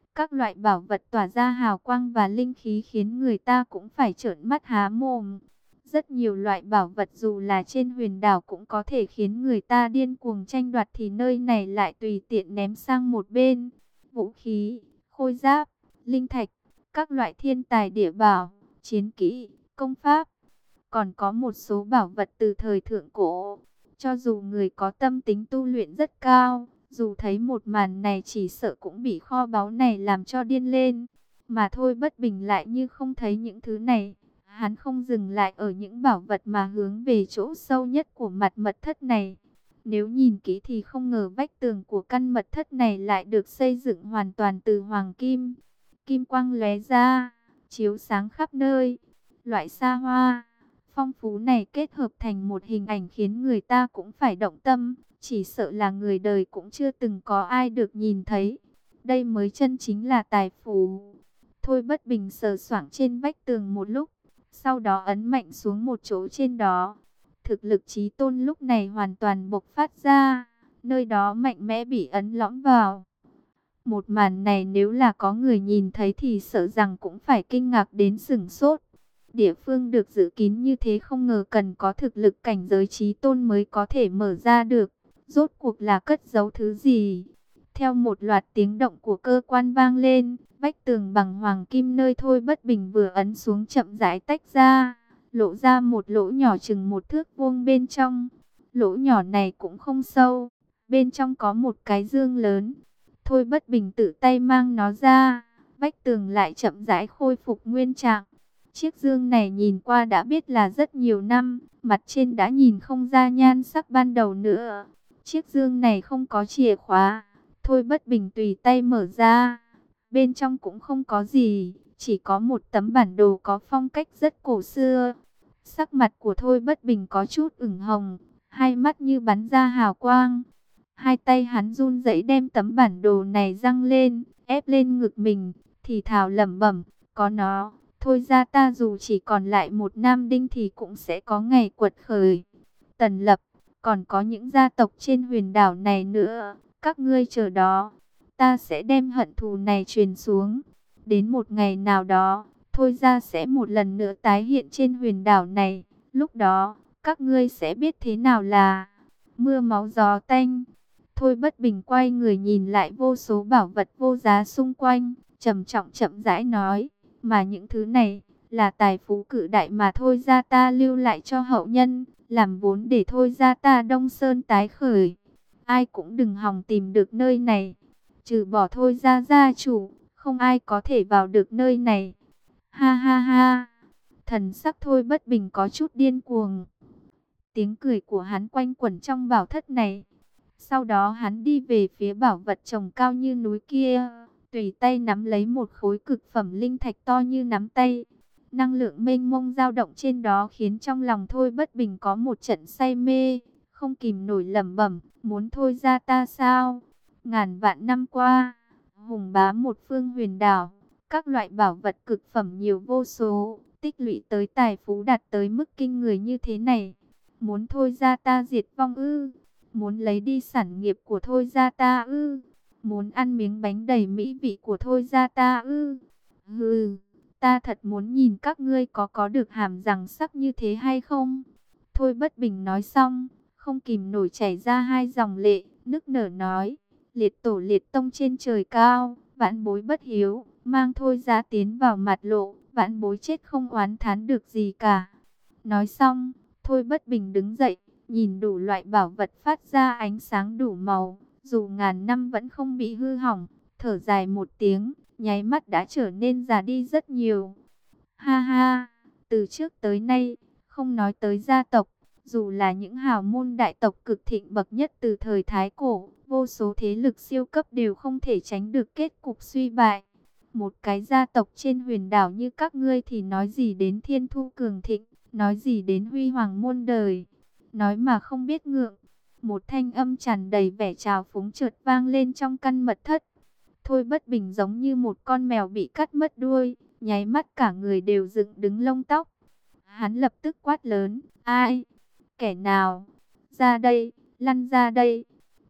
Các loại bảo vật tỏa ra hào quang và linh khí khiến người ta cũng phải trợn mắt há mồm. Rất nhiều loại bảo vật dù là trên huyền đảo cũng có thể khiến người ta điên cuồng tranh đoạt, thì nơi này lại tùy tiện ném sang một bên. Vũ khí, khôi giáp, linh thạch, các loại thiên tài địa bảo, chiến kỹ, công pháp. Còn có một số bảo vật từ thời thượng cổ. Cho dù người có tâm tính tu luyện rất cao, dù thấy một màn này chỉ sợ cũng bị kho báu này làm cho điên lên. Mà Thôi Bất Bình lại như không thấy những thứ này. Hắn không dừng lại ở những bảo vật mà hướng về chỗ sâu nhất của mặt mật thất này. Nếu nhìn kỹ thì không ngờ vách tường của căn mật thất này lại được xây dựng hoàn toàn từ hoàng kim. Kim quang lóe ra, chiếu sáng khắp nơi. Loại xa hoa, phong phú này kết hợp thành một hình ảnh khiến người ta cũng phải động tâm. Chỉ sợ là người đời cũng chưa từng có ai được nhìn thấy. Đây mới chân chính là tài phú. Thôi Bất Bình sờ soạng trên vách tường một lúc, sau đó ấn mạnh xuống một chỗ trên đó. Thực lực chí tôn lúc này hoàn toàn bộc phát ra, nơi đó mạnh mẽ bị ấn lõm vào. Một màn này nếu là có người nhìn thấy thì sợ rằng cũng phải kinh ngạc đến sửng sốt. Địa phương được giữ kín như thế không ngờ cần có thực lực cảnh giới chí tôn mới có thể mở ra được. Rốt cuộc là cất giấu thứ gì? Theo một loạt tiếng động của cơ quan vang lên, vách tường bằng hoàng kim nơi Thôi Bất Bình vừa ấn xuống chậm rãi tách ra, lộ ra một lỗ nhỏ chừng một thước vuông bên trong. Lỗ nhỏ này cũng không sâu, bên trong có một cái dương lớn. Thôi Bất Bình tự tay mang nó ra, vách tường lại chậm rãi khôi phục nguyên trạng. Chiếc dương này nhìn qua đã biết là rất nhiều năm, mặt trên đã nhìn không ra nhan sắc ban đầu nữa. Chiếc dương này không có chìa khóa, Thôi Bất Bình tùy tay mở ra. Bên trong cũng không có gì, chỉ có một tấm bản đồ có phong cách rất cổ xưa. Sắc mặt của Thôi Bất Bình có chút ửng hồng, hai mắt như bắn ra hào quang. Hai tay hắn run rẩy đem tấm bản đồ này dăng lên, ép lên ngực mình, thì thào lẩm bẩm, có nó, Thôi ra ta dù chỉ còn lại một nam đinh thì cũng sẽ có ngày quật khởi. Tần Lập, còn có những gia tộc trên huyền đảo này nữa, các ngươi chờ đó, ta sẽ đem hận thù này truyền xuống. Đến một ngày nào đó, Thôi ra sẽ một lần nữa tái hiện trên huyền đảo này. Lúc đó, các ngươi sẽ biết thế nào là mưa máu gió tanh. Thôi Bất Bình quay người nhìn lại vô số bảo vật vô giá xung quanh, trầm trọng chậm rãi nói, mà những thứ này là tài phú cự đại mà Thôi ra ta lưu lại cho hậu nhân, làm vốn để Thôi ra ta Đông Sơn tái khởi. Ai cũng đừng hòng tìm được nơi này, trừ bỏ Thôi ra gia chủ, không ai có thể vào được nơi này. Ha ha ha, thần sắc Thôi Bất Bình có chút điên cuồng. Tiếng cười của hắn quanh quẩn trong bảo thất này. Sau đó hắn đi về phía bảo vật trồng cao như núi kia, tùy tay nắm lấy một khối cực phẩm linh thạch to như nắm tay. Năng lượng mênh mông dao động trên đó khiến trong lòng Thôi Bất Bình có một trận say mê, không kìm nổi lẩm bẩm, muốn Thôi ra ta sao? Ngàn vạn năm qua, hùng bá một phương huyền đảo, các loại bảo vật cực phẩm nhiều vô số, tích lũy tới tài phú đạt tới mức kinh người như thế này. Muốn Thôi ra ta diệt vong ư? Muốn lấy đi sản nghiệp của Thôi ra ta ư? Muốn ăn miếng bánh đầy mỹ vị của Thôi ra ta ư? Hừ, ta thật muốn nhìn các ngươi có có được hàm răng sắc như thế hay không? Thôi Bất Bình nói xong, không kìm nổi chảy ra hai dòng lệ, nức nở nói, liệt tổ liệt tông trên trời cao, vãn bối bất hiếu, mang Thôi ra tiến vào mặt lộ, vãn bối chết không oán thán được gì cả. Nói xong, Thôi Bất Bình đứng dậy, nhìn đủ loại bảo vật phát ra ánh sáng đủ màu, dù ngàn năm vẫn không bị hư hỏng, thở dài một tiếng, nháy mắt đã trở nên già đi rất nhiều. Ha ha, từ trước tới nay, không nói tới gia tộc, dù là những hào môn đại tộc cực thịnh bậc nhất từ thời Thái Cổ, vô số thế lực siêu cấp đều không thể tránh được kết cục suy bại. Một cái gia tộc trên huyền đảo như các ngươi thì nói gì đến thiên thu cường thịnh, nói gì đến huy hoàng muôn đời. Nói mà không biết ngượng. Một thanh âm tràn đầy vẻ trào phúng chợt vang lên trong căn mật thất. Thôi Bất Bình giống như một con mèo bị cắt mất đuôi, nháy mắt cả người đều dựng đứng lông tóc. Hắn lập tức quát lớn, ai? Kẻ nào? Ra đây, lăn ra đây.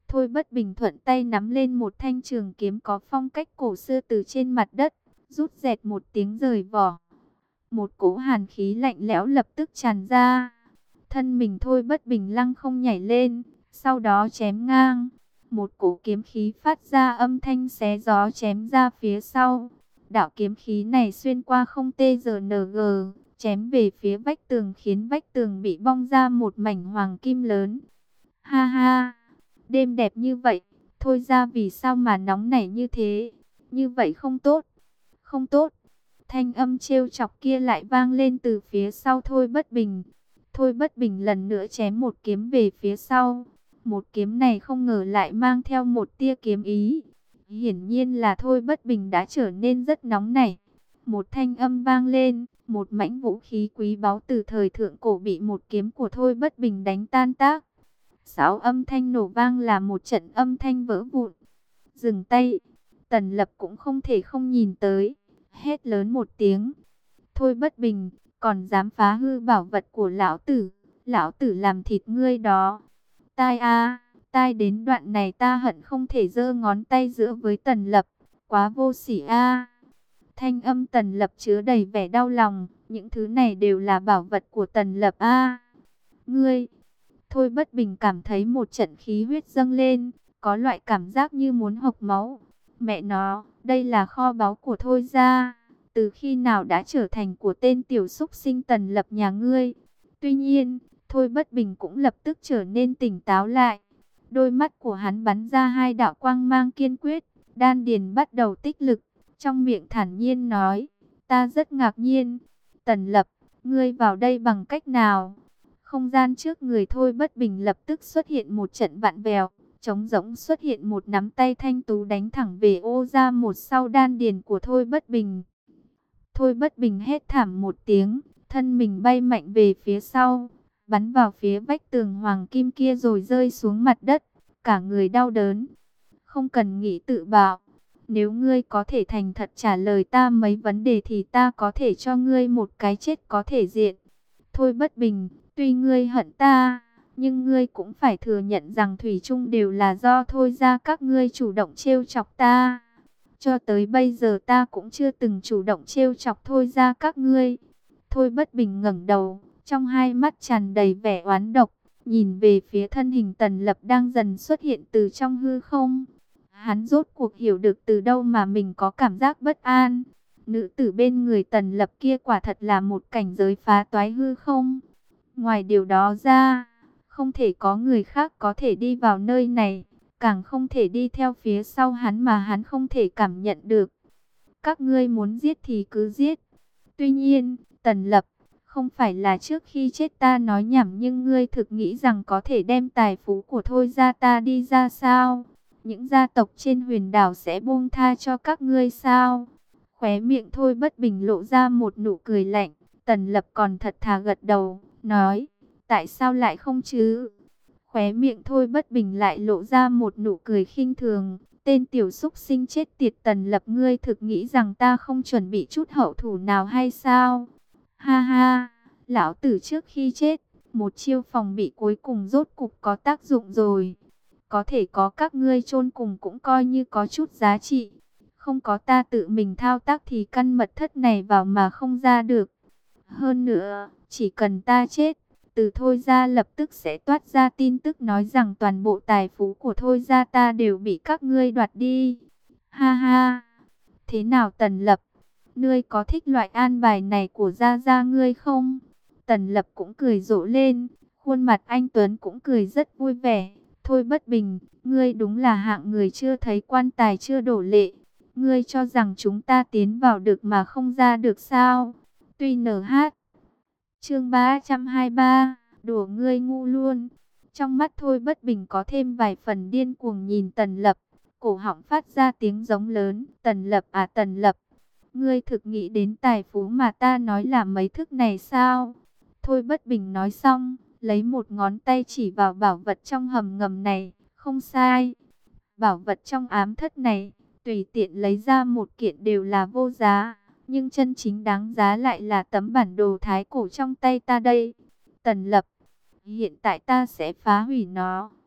Thôi Bất Bình thuận tay nắm lên một thanh trường kiếm có phong cách cổ xưa từ trên mặt đất, rút rẹt một tiếng rời vỏ. Một cỗ hàn khí lạnh lẽo lập tức tràn ra. Thân mình Thôi Bất Bình lăng không nhảy lên, sau đó chém ngang. Một cỗ kiếm khí phát ra âm thanh xé gió chém ra phía sau. Đạo kiếm khí này xuyên qua không tê giờ nờ gờ, chém về phía vách tường khiến vách tường bị bong ra một mảnh hoàng kim lớn. Ha ha, đêm đẹp như vậy, Thôi ra vì sao mà nóng nảy như thế? Như vậy không tốt, không tốt. Thanh âm trêu chọc kia lại vang lên từ phía sau Thôi Bất Bình. Thôi Bất Bình lần nữa chém một kiếm về phía sau. Một kiếm này không ngờ lại mang theo một tia kiếm ý. Hiển nhiên là Thôi Bất Bình đã trở nên rất nóng nảy. Một thanh âm vang lên, một mảnh vũ khí quý báu từ thời thượng cổ bị một kiếm của Thôi Bất Bình đánh tan tác. Sáu âm thanh nổ vang là một trận âm thanh vỡ vụn. Dừng tay, Tần Lập cũng không thể không nhìn tới, hét lớn một tiếng. Thôi Bất Bình, còn dám phá hư bảo vật của lão tử, lão tử làm thịt ngươi đó. Tai a, tai đến đoạn này ta hận không thể giơ ngón tay giữa với Tần Lập, quá vô sỉ a. Thanh âm Tần Lập chứa đầy vẻ đau lòng, những thứ này đều là bảo vật của Tần Lập a. Ngươi, Thôi Bất Bình cảm thấy một trận khí huyết dâng lên, có loại cảm giác như muốn hộc máu. Mẹ nó, đây là kho báu của Thôi gia, từ khi nào đã trở thành của tên tiểu súc sinh Tần Lập nhà ngươi. Tuy nhiên, Thôi Bất Bình cũng lập tức trở nên tỉnh táo lại. Đôi mắt của hắn bắn ra hai đạo quang mang kiên quyết, đan điền bắt đầu tích lực, trong miệng thản nhiên nói, ta rất ngạc nhiên, Tần Lập, ngươi vào đây bằng cách nào? Không gian trước người Thôi Bất Bình lập tức xuất hiện một trận vặn vẹo, trống rỗng xuất hiện một nắm tay thanh tú đánh thẳng về ô ra một sau đan điền của Thôi Bất Bình. Thôi Bất Bình hét thảm một tiếng, thân mình bay mạnh về phía sau, bắn vào phía vách tường hoàng kim kia rồi rơi xuống mặt đất, cả người đau đớn. Không cần nghĩ tự bạo, nếu ngươi có thể thành thật trả lời ta mấy vấn đề thì ta có thể cho ngươi một cái chết có thể diện. Thôi Bất Bình, tuy ngươi hận ta, nhưng ngươi cũng phải thừa nhận rằng thủy chung đều là do Thôi ra các ngươi chủ động trêu chọc ta. Cho tới bây giờ ta cũng chưa từng chủ động trêu chọc Thôi ra các ngươi. Thôi Bất Bình ngẩng đầu, trong hai mắt tràn đầy vẻ oán độc, nhìn về phía thân hình Tần Lập đang dần xuất hiện từ trong hư không. Hắn rốt cuộc hiểu được từ đâu mà mình có cảm giác bất an. Nữ tử bên người Tần Lập kia quả thật là một cảnh giới phá toái hư không. Ngoài điều đó ra, không thể có người khác có thể đi vào nơi này, càng không thể đi theo phía sau hắn mà hắn không thể cảm nhận được. Các ngươi muốn giết thì cứ giết. Tuy nhiên, Tần Lập, không phải là trước khi chết ta nói nhảm, nhưng ngươi thực nghĩ rằng có thể đem tài phú của Thôi gia ta đi ra sao? Những gia tộc trên huyền đảo sẽ buông tha cho các ngươi sao? Khóe miệng Thôi Bất Bình lộ ra một nụ cười lạnh. Tần Lập còn thật thà gật đầu, nói, tại sao lại không chứ? Khóe miệng Thôi Bất Bình lại lộ ra một nụ cười khinh thường. Tên tiểu súc sinh chết tiệt Tần Lập, ngươi thực nghĩ rằng ta không chuẩn bị chút hậu thủ nào hay sao? Ha ha, lão tử trước khi chết, một chiêu phòng bị cuối cùng rốt cục có tác dụng rồi. Có thể có các ngươi chôn cùng cũng coi như có chút giá trị. Không có ta tự mình thao tác thì căn mật thất này vào mà không ra được. Hơn nữa, chỉ cần ta chết, từ Thôi gia lập tức sẽ toát ra tin tức nói rằng toàn bộ tài phú của Thôi gia ta đều bị các ngươi đoạt đi. Ha ha, thế nào Tần Lập? Ngươi có thích loại an bài này của gia gia ngươi không? Tần Lập cũng cười rộ lên, khuôn mặt anh Tuấn cũng cười rất vui vẻ. Thôi Bất Bình, ngươi đúng là hạng người chưa thấy quan tài chưa đổ lệ. Ngươi cho rằng chúng ta tiến vào được mà không ra được sao? Tuy nở hát. Chương ba trăm hai mươi ba, đùa ngươi ngu luôn. Trong mắt Thôi Bất Bình có thêm vài phần điên cuồng nhìn Tần Lập, cổ họng phát ra tiếng giống lớn, Tần Lập à Tần Lập, ngươi thực nghĩ đến tài phú mà ta nói là mấy thức này sao? Thôi Bất Bình nói xong, lấy một ngón tay chỉ vào bảo vật trong hầm ngầm này, không sai. Bảo vật trong ám thất này, tùy tiện lấy ra một kiện đều là vô giá, nhưng chân chính đáng giá lại là tấm bản đồ thái cổ trong tay ta đây. Tần Lập, hiện tại ta sẽ phá hủy nó,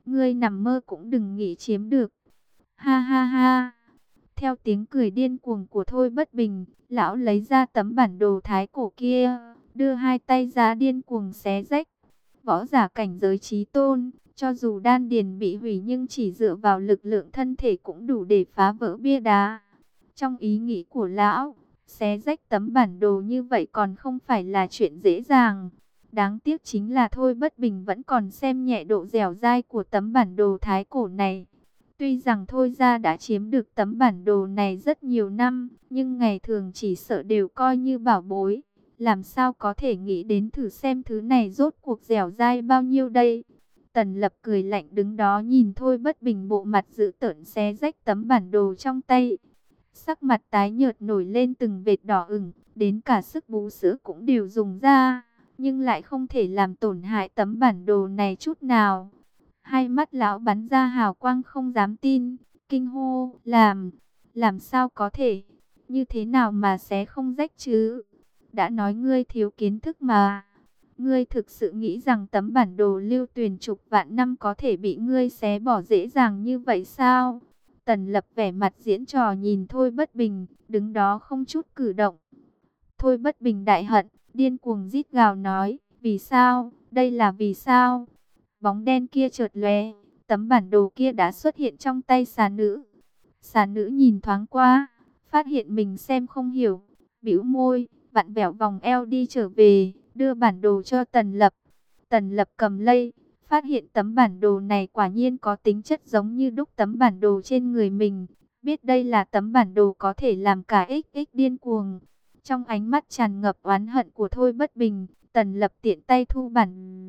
ngươi nằm mơ cũng đừng nghĩ chiếm được. Ha ha ha. Theo tiếng cười điên cuồng của Thôi Bất Bình, lão lấy ra tấm bản đồ thái cổ kia, đưa hai tay ra điên cuồng xé rách. Võ giả cảnh giới chí tôn, cho dù đan điền bị hủy nhưng chỉ dựa vào lực lượng thân thể cũng đủ để phá vỡ bia đá. Trong ý nghĩ của lão, xé rách tấm bản đồ như vậy còn không phải là chuyện dễ dàng. Đáng tiếc chính là Thôi Bất Bình vẫn còn xem nhẹ độ dẻo dai của tấm bản đồ thái cổ này. Tuy rằng Thôi gia đã chiếm được tấm bản đồ này rất nhiều năm, nhưng ngày thường chỉ sợ đều coi như bảo bối. Làm sao có thể nghĩ đến thử xem thứ này rốt cuộc dẻo dai bao nhiêu đây? Tần Lập cười lạnh đứng đó nhìn Thôi Bất Bình bộ mặt dữ tợn xé rách tấm bản đồ trong tay. Sắc mặt tái nhợt nổi lên từng vệt đỏ ửng, đến cả sức bú sữa cũng đều dùng ra, nhưng lại không thể làm tổn hại tấm bản đồ này chút nào. Hai mắt lão bắn ra hào quang không dám tin, kinh hô, làm, làm sao có thể, như thế nào mà xé không rách chứ? Đã nói ngươi thiếu kiến thức mà. Ngươi thực sự nghĩ rằng tấm bản đồ lưu truyền chục vạn năm có thể bị ngươi xé bỏ dễ dàng như vậy sao? Tần Lập vẻ mặt diễn trò nhìn Thôi Bất Bình, đứng đó không chút cử động. Thôi Bất Bình đại hận, điên cuồng rít gào nói, vì sao, đây là vì sao? Bóng đen kia chợt lóe, tấm bản đồ kia đã xuất hiện trong tay xà nữ. Xà nữ nhìn thoáng qua, phát hiện mình xem không hiểu, bĩu môi, vặn vẹo vòng eo đi trở về, đưa bản đồ cho Tần Lập. Tần Lập cầm lấy, phát hiện tấm bản đồ này quả nhiên có tính chất giống như đúc tấm bản đồ trên người mình. Biết đây là tấm bản đồ có thể làm cả ích ích điên cuồng. Trong ánh mắt tràn ngập oán hận của Thôi Bất Bình, Tần Lập tiện tay thu bản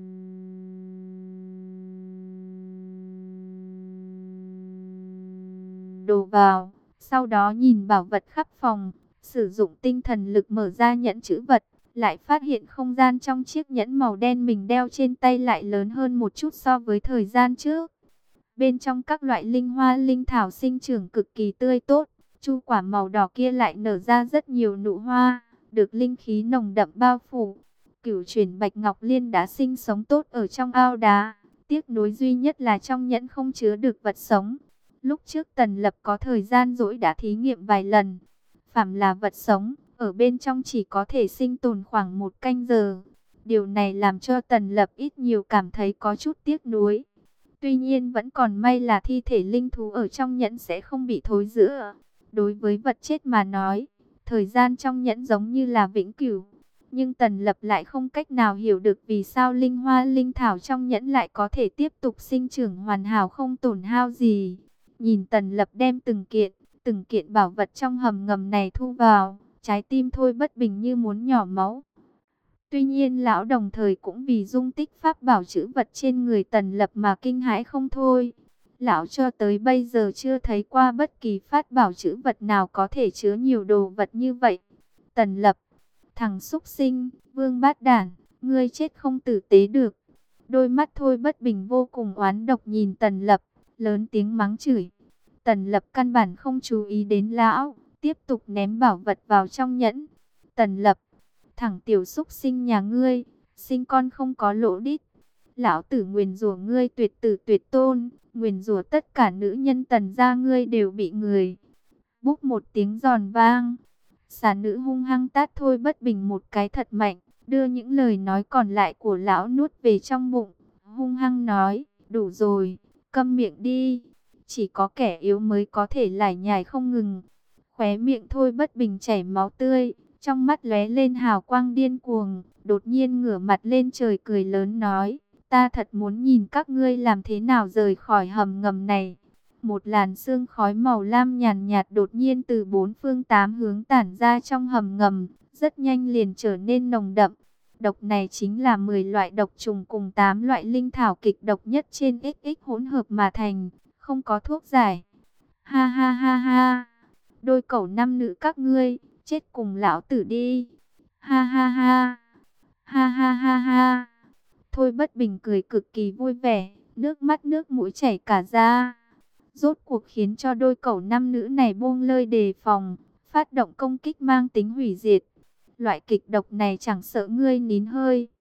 đồ vào. Sau đó nhìn bảo vật khắp phòng, sử dụng tinh thần lực mở ra nhẫn trữ vật. Lại phát hiện không gian trong chiếc nhẫn màu đen mình đeo trên tay lại lớn hơn một chút so với thời gian trước. Bên trong các loại linh hoa linh thảo sinh trưởng cực kỳ tươi tốt. Chu quả màu đỏ kia lại nở ra rất nhiều nụ hoa, được linh khí nồng đậm bao phủ. Cửu chuyển bạch ngọc liên đã sinh sống tốt ở trong ao đá. Tiếc nuối duy nhất là trong nhẫn không chứa được vật sống. Lúc trước Tần Lập có thời gian rỗi đã thí nghiệm vài lần. Phàm là vật sống, ở bên trong chỉ có thể sinh tồn khoảng một canh giờ. Điều này làm cho Tần Lập ít nhiều cảm thấy có chút tiếc nuối. Tuy nhiên vẫn còn may là thi thể linh thú ở trong nhẫn sẽ không bị thối rữa. Đối với vật chết mà nói, thời gian trong nhẫn giống như là vĩnh cửu. Nhưng Tần Lập lại không cách nào hiểu được vì sao linh hoa linh thảo trong nhẫn lại có thể tiếp tục sinh trưởng hoàn hảo không tổn hao gì. Nhìn Tần Lập đem từng kiện, từng kiện bảo vật trong hầm ngầm này thu vào, trái tim Thôi Bất Bình như muốn nhỏ máu. Tuy nhiên lão đồng thời cũng vì dung tích pháp bảo trữ vật trên người Tần Lập mà kinh hãi không thôi. Lão cho tới bây giờ chưa thấy qua bất kỳ pháp bảo trữ vật nào có thể chứa nhiều đồ vật như vậy. Tần Lập, thằng súc sinh, vương bát đản, ngươi chết không tử tế được. Đôi mắt Thôi Bất Bình vô cùng oán độc nhìn Tần Lập, lớn tiếng mắng chửi. Tần Lập căn bản không chú ý đến lão, tiếp tục ném bảo vật vào trong nhẫn. Tần Lập, thằng tiểu súc sinh nhà ngươi, sinh con không có lỗ đít. Lão tử nguyền rủa ngươi tuyệt tử tuyệt tôn, nguyền rủa tất cả nữ nhân Tần gia ngươi đều bị người. Búp một tiếng giòn vang, xà nữ hung hăng tát Thôi Bất Bình một cái thật mạnh, đưa những lời nói còn lại của lão nuốt về trong bụng, hung hăng nói, đủ rồi, câm miệng đi. Chỉ có kẻ yếu mới có thể lải nhải không ngừng. Khóe miệng Thôi Bất Bình chảy máu tươi, trong mắt lóe lên hào quang điên cuồng, đột nhiên ngửa mặt lên trời cười lớn nói, ta thật muốn nhìn các ngươi làm thế nào rời khỏi hầm ngầm này. Một làn sương khói màu lam nhàn nhạt đột nhiên từ bốn phương tám hướng tản ra trong hầm ngầm, rất nhanh liền trở nên nồng đậm. Độc này chính là mười loại độc trùng cùng tám loại linh thảo kịch độc nhất trên ích ích hỗn hợp mà thành, không có thuốc giải. Ha ha ha ha, đôi cẩu nam nữ các ngươi, chết cùng lão tử đi. Ha ha ha, ha ha ha ha. Thôi Bất Bình cười cực kỳ vui vẻ, nước mắt nước mũi chảy cả ra. Rốt cuộc khiến cho đôi cẩu nam nữ này buông lơi đề phòng, phát động công kích mang tính hủy diệt. Loại kịch độc này chẳng sợ ngươi nín hơi,